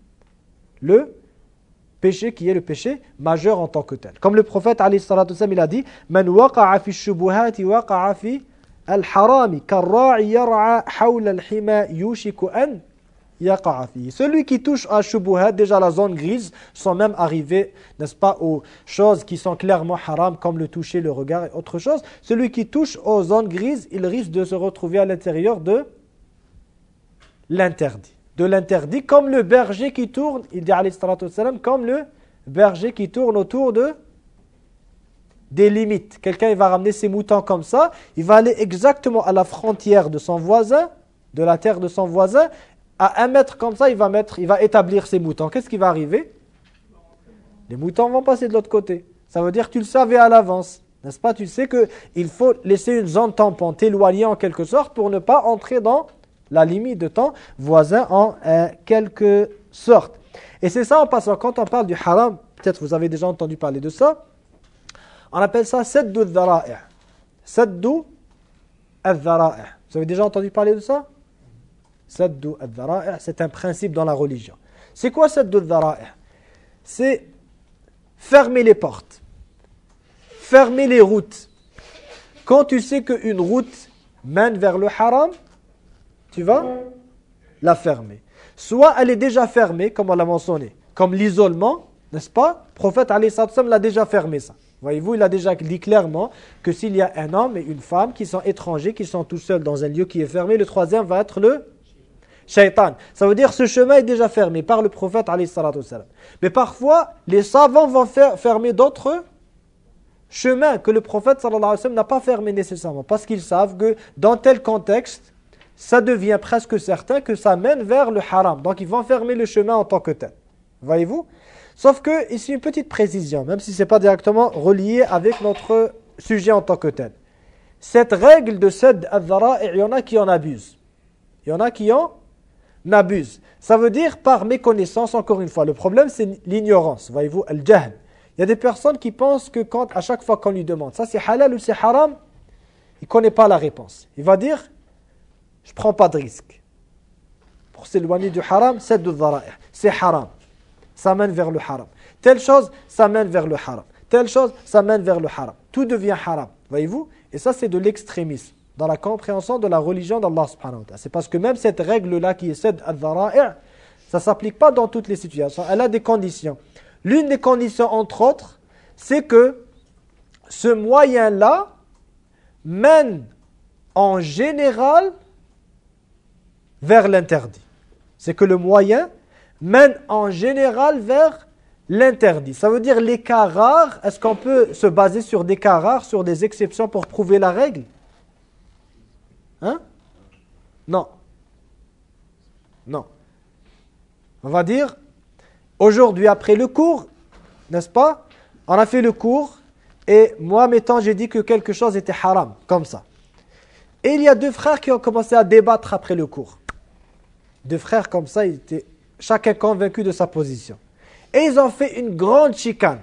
[SPEAKER 1] le péché qui est le péché majeur en tant que tel. Comme le prophète alayhi salatu wasallam, il a dit Man waqa'a fi shubuhati waqa'a fi al-harami karra'i yar'a hawla al-hima yushiku an yaqa'a fi. Celui qui touche à shubuhat, déjà la zone grise, sans même arriver, n'est-ce pas, aux choses qui sont clairement haram, comme le toucher, le regard et autre chose. Celui qui touche aux zones grises, il risque de se retrouver à l'intérieur de l'interdit. De l'interdit, comme le berger qui tourne, il dit alayhi salatu wassalam, comme le berger qui tourne autour de des limites. Quelqu'un il va ramener ses moutons comme ça, il va aller exactement à la frontière de son voisin, de la terre de son voisin, à un mètre comme ça, il va mettre, il va établir ses moutons. Qu'est-ce qui va arriver? Les moutons vont passer de l'autre côté. Ça veut dire que tu le savais à l'avance, n'est-ce pas? Tu sais qu'il faut laisser une zone tampon, t'éloigner en quelque sorte pour ne pas entrer dans la limite de ton voisin en euh, quelque sorte. Et c'est ça en passant, quand on parle du haram, peut-être vous avez déjà entendu parler de ça, on appelle ça saddu al-dhara'i'. Saddu al-dhara'i'. Vous avez déjà entendu parler de ça? Saddu al-dhara'i', c'est un principe dans la religion. C'est quoi saddu al-dhara'i'? C'est fermer les portes, fermer les routes. Quand tu sais qu'une route mène vers le haram, tu vas la fermer. Soit elle est déjà fermée, comme on l'a mentionné, comme l'isolement, n'est-ce pas? Le prophète alayhi sallam l'a déjà fermé ça. Voyez-vous, il a déjà dit clairement que s'il y a un homme et une femme qui sont étrangers, qui sont tout seuls dans un lieu qui est fermé, le troisième va être le shaitan. Ça veut dire ce chemin est déjà fermé par le prophète alayhi sallam. Mais parfois, les savants vont faire fermer d'autres chemins que le prophète sallallahu alayhi wa sallam n'a pas fermé nécessairement, parce qu'ils savent que dans tel contexte, ça devient presque certain que ça mène vers le haram. Donc ils vont fermer le chemin en tant que tel. Voyez-vous? Sauf que, ici une petite précision, même si ce n'est pas directement relié avec notre sujet en tant que tel. Cette règle de sadd al-dhara'i', il y en a qui en abusent. Il y en a qui en abusent. Ça veut dire par méconnaissance, encore une fois. Le problème c'est l'ignorance, voyez-vous, al-jahl. Il y a des personnes qui pensent que quand, à chaque fois qu'on lui demande, ça c'est halal ou c'est haram, il ne connaît pas la réponse. Il va dire, je ne prends pas de risque. Pour s'éloigner du haram, c'est du dhara'i'. C'est haram. Ça mène vers le haram. Telle chose, ça mène vers le haram. Telle chose, ça mène vers le haram. Tout devient haram. Voyez-vous? Et ça, c'est de l'extrémisme dans la compréhension de la religion d'Allah subhanahu wa ta'ala. C'est parce que même cette règle-là qui est sadd al-dhara'i', ça ne s'applique pas dans toutes les situations. Elle a des conditions. L'une des conditions, entre autres, c'est que ce moyen-là mène en général vers l'interdit. C'est que le moyen mène en général vers l'interdit. Ça veut dire les cas rares, est-ce qu'on peut se baser sur des cas rares, sur des exceptions pour prouver la règle? Hein? Non. Non. On va dire, aujourd'hui après le cours, n'est-ce pas? On a fait le cours et moi, mettons, j'ai dit que quelque chose était haram, comme ça. Et il y a deux frères qui ont commencé à débattre après le cours. Deux frères comme ça, ils étaient chacun convaincu de sa position. Et ils ont fait une grande chicane.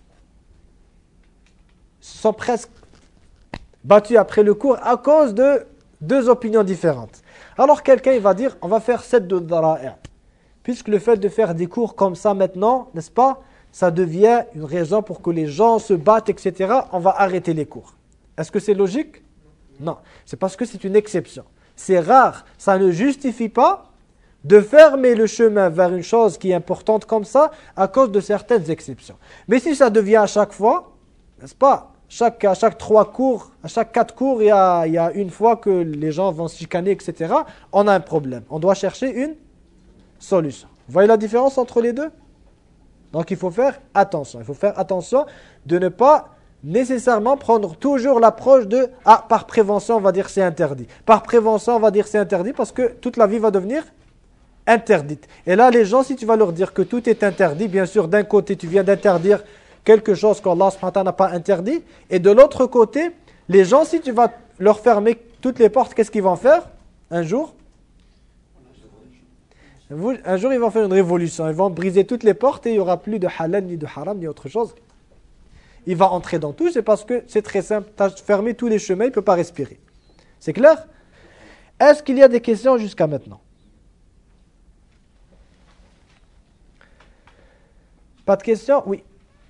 [SPEAKER 1] Ils se sont presque battus après le cours à cause de deux opinions différentes. Alors quelqu'un il va dire, on va faire sadd al-dhara'i'. Puisque le fait de faire des cours comme ça maintenant, n'est-ce pas, ça devient une raison pour que les gens se battent, et cetera. On va arrêter les cours. Est-ce que c'est logique? Non. C'est parce que c'est une exception. c'est rare, ça ne justifie pas de fermer le chemin vers une chose qui est importante comme ça à cause de certaines exceptions. Mais si ça devient à chaque fois, n'est-ce pas, chaque, à chaque trois cours, à chaque quatre cours, il y, a, il y a une fois que les gens vont se chicaner, et cetera, on a un problème. On doit chercher une solution. Vous voyez la différence entre les deux? Donc il faut faire attention. Il faut faire attention de ne pas nécessairement prendre toujours l'approche de « Ah, par prévention, on va dire c'est interdit. Par prévention, on va dire c'est interdit parce que toute la vie va devenir interdite. » Et là, les gens, si tu vas leur dire que tout est interdit, bien sûr, d'un côté, tu viens d'interdire quelque chose qu'Allah subhanahu wa ta'ala n'a pas interdit. Et de l'autre côté, les gens, si tu vas leur fermer toutes les portes, qu'est-ce qu'ils vont faire un jour? Un jour, ils vont faire une révolution. Ils vont briser toutes les portes et il n'y aura plus de halal, ni de haram, ni autre chose. Il va entrer dans tout, c'est parce que c'est très simple. Tu as fermé tous les chemins, il ne peut pas respirer. C'est clair? Est-ce qu'il y a des questions jusqu'à maintenant? Pas de questions? Oui.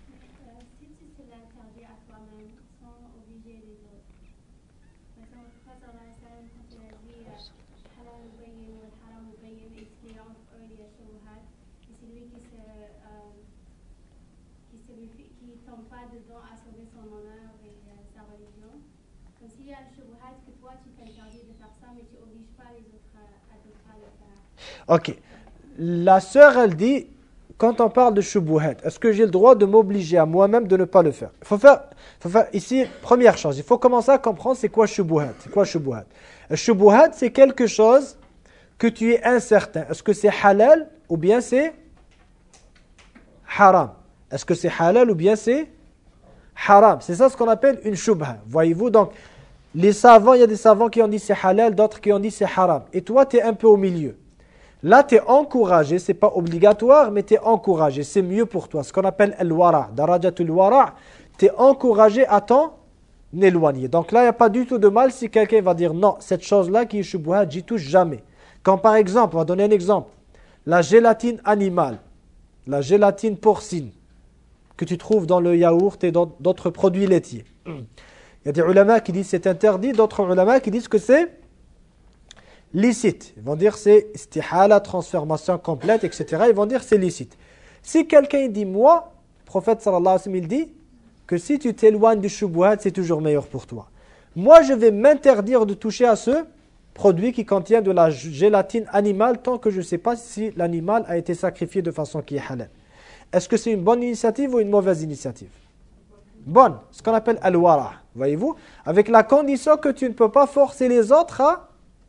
[SPEAKER 1] Ok. La sœur, elle dit, quand on parle de shubuhat, est-ce que j'ai le droit de m'obliger à moi-même de ne pas le faire? Il faut faire, faut faire ici, première chose, il faut commencer à comprendre c'est quoi shubuhat. C'est quoi shubuhat? Shubuhat, c'est quelque chose que tu es incertain. Est-ce que c'est halal ou bien c'est haram? Est-ce que c'est halal ou bien c'est haram? C'est ça ce qu'on appelle une shubha. Voyez-vous, donc, les savants, il y a des savants qui ont dit c'est halal, d'autres qui ont dit c'est haram. Et toi, tu es un peu au milieu. Là, tu es encouragé, ce n'est pas obligatoire, mais tu es encouragé, c'est mieux pour toi. Ce qu'on appelle al-wara', darajatul wara', tu es encouragé à t'en éloigner. Donc là, il n'y a pas du tout de mal si quelqu'un va dire non, cette chose-là qui est shubuhat, j'y touche jamais. Quand par exemple, on va donner un exemple, la gélatine animale, la gélatine porcine, que tu trouves dans le yaourt et dans d'autres produits laitiers. Il y a des ulama qui disent c'est interdit, d'autres ulama qui disent que c'est licite. Ils vont dire c'est istihala, transformation complète, et cetera. Ils vont dire c'est licite. Si quelqu'un dit moi, le prophète sallallahu alayhi wa sallam, il dit que si tu t'éloignes du shubuhat, c'est toujours meilleur pour toi. Moi, je vais m'interdire de toucher à ce produit qui contient de la gélatine animale tant que je ne sais pas si l'animal a été sacrifié de façon qui est halal. Est-ce que c'est une bonne initiative ou une mauvaise initiative? Bonne, ce qu'on appelle al-wara', voyez-vous, avec la condition que tu ne peux pas forcer les autres à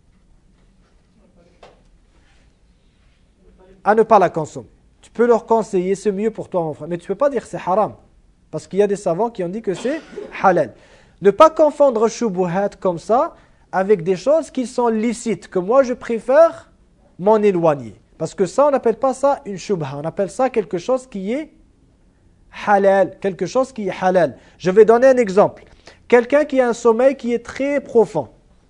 [SPEAKER 1] à ne pas la consommer. Tu peux leur conseiller, c'est mieux pour toi mon frère, mais tu ne peux pas dire c'est haram, parce qu'il y a des savants qui ont dit que c'est halal. Ne pas confondre shubuhat comme ça avec des choses qui sont licites, que moi je préfère m'en éloigner. Parce que ça, on n'appelle pas ça une shubha, on appelle ça quelque chose qui est halal, quelque chose qui est halal. Je vais donner un exemple. Quelqu'un qui a un sommeil qui est très profond.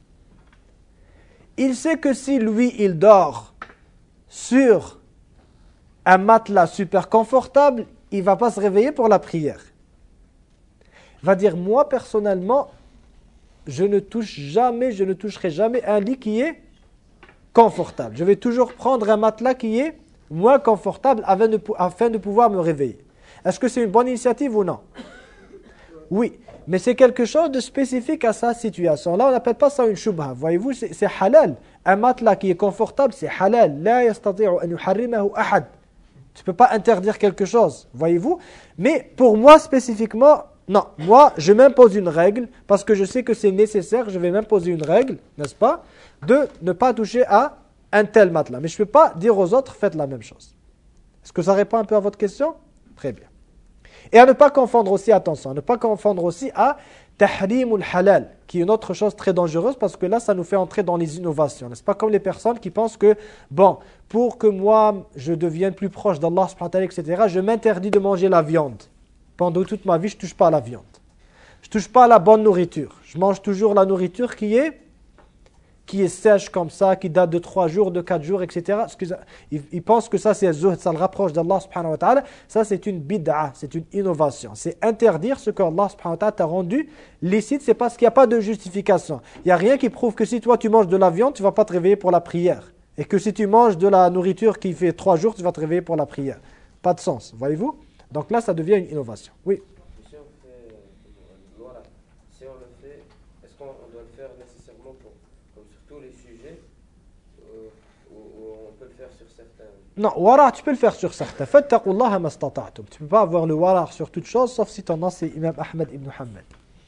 [SPEAKER 1] Il sait que si lui, il dort sur un matelas super confortable, il ne va pas se réveiller pour la prière. Il va dire, moi personnellement, je ne touche jamais, je ne toucherai jamais un lit qui est confortable. Je vais toujours prendre un matelas qui est moins confortable afin de, afin de pouvoir me réveiller. Est-ce que c'est une bonne initiative ou non? Oui, mais c'est quelque chose de spécifique à sa situation. Là, on n'appelle pas ça une shubha. Voyez-vous, c'est halal. Un matelas qui est confortable, c'est halal. La yastati'u an yuharrimahu ahad. Tu ne peux pas interdire quelque chose, voyez-vous. Mais pour moi spécifiquement, non. Moi, je m'impose une règle parce que je sais que c'est nécessaire. Je vais m'imposer une règle, n'est-ce pas, de ne pas toucher à un tel matelas. Mais je ne peux pas dire aux autres, faites la même chose. Est-ce que ça répond un peu à votre question? Très bien. Et à ne pas confondre aussi, attention, à ne pas confondre aussi à tahrimul halal, qui est une autre chose très dangereuse parce que là, ça nous fait entrer dans les innovations. N'est-ce pas comme les personnes qui pensent que, bon, pour que moi, je devienne plus proche d'Allah, et cetera, je m'interdis de manger la viande. Pendant toute ma vie, je ne touche pas à la viande. Je ne touche pas à la bonne nourriture. Je mange toujours la nourriture qui est, qui est sèche comme ça, qui date de trois jours, de quatre jours, et cetera. Ils, ils pensent que ça c'est zuhd, ça le rapproche d'Allah subhanahu wa ta'ala. Ça c'est une bid'a, c'est une innovation. C'est interdire ce que Allah subhanahu wa ta'ala t'a rendu licite, c'est parce qu'il n'y a pas de justification. Il n'y a rien qui prouve que si toi tu manges de la viande, tu ne vas pas te réveiller pour la prière. Et que si tu manges de la nourriture qui fait trois jours, tu vas te réveiller pour la prière. Pas de sens, voyez-vous? Donc là ça devient une innovation. Oui.
[SPEAKER 8] Si on fait, voilà, si on le fait, est-ce qu'on doit le faire nécessairement pour, comme sur tous les sujets, euh, ou, ou on peut le faire sur certains?
[SPEAKER 1] Non, wara, tu peux le faire sur certains. Fattaqullaha mastata'tum. Tu ne peux pas avoir le wara sur toute chose, sauf si ton nom c'est Imam Ahmed ibn Hanbal.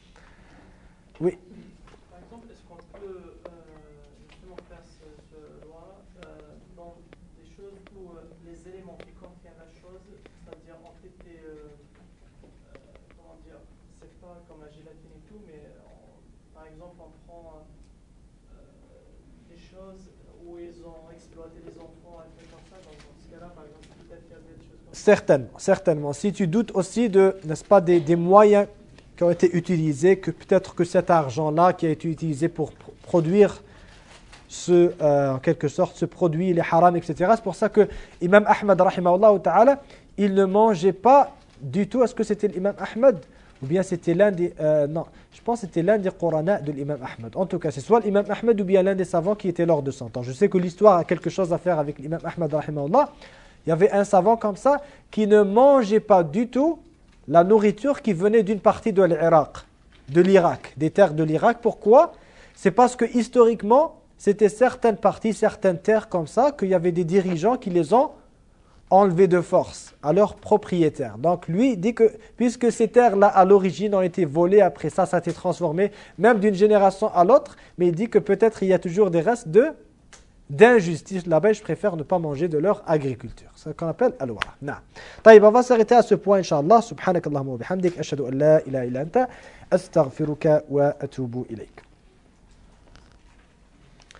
[SPEAKER 1] Oui.
[SPEAKER 3] Par exemple, est-ce qu'on peut euh, justement faire ce, ce wara euh, dans des choses où euh, les éléments qui contiennent la chose, c'est-à-dire en fait, des, euh, euh, comment dire, c'est pas comme la gélatine et tout, mais on- par exemple, on prend euh, des choses où ils ont exploité les enfants, un truc comme ça, donc dans ce cas-là, par exemple, peut-être qu'il y a des choses comme ça.
[SPEAKER 1] Certainement, certainement. Si tu doutes aussi de, n'est-ce pas, des, des moyens qui ont été utilisés, que peut-être que cet argent-là qui a été utilisé pour pr- produire ce, euh, en quelque sorte, ce produit, les haram, et cetera. C'est pour ça que Imam Ahmad, rahimahullah ta'ala, il ne mangeait pas du tout. Est-ce que c'était l'imam Ahmad? Ou bien c'était l'un des... Euh, non, je pense que c'était l'un des Qurana de l'imam Ahmad. En tout cas, c'est soit l'imam Ahmad ou bien l'un des savants qui était lors de son temps. Je sais que l'histoire a quelque chose à faire avec l'imam Ahmad, rahimahullah. Il y avait un savant comme ça qui ne mangeait pas du tout la nourriture qui venait d'une partie de l'Irak, de l'Irak, des terres de l'Irak. Pourquoi? C'est parce que historiquement, c'était certaines parties, certaines terres comme ça, qu'il y avait des dirigeants qui les ont enlevées de force à leurs propriétaires. Donc lui dit que, puisque ces terres-là à l'origine ont été volées, après ça, ça a été transformé, même d'une génération à l'autre, mais il dit que peut-être il y a toujours des restes de d'injustice là-bas, je préfère ne pas manger de leur agriculture. C'est ce qu'on appelle al-wara. Na. طيب, on va s'arrêter à ce point, Inch'Allah. Subhanakallahumma wa bihamdik, ashhadu an la ilaha illa anta, astaghfiruka wa atubu ilayk.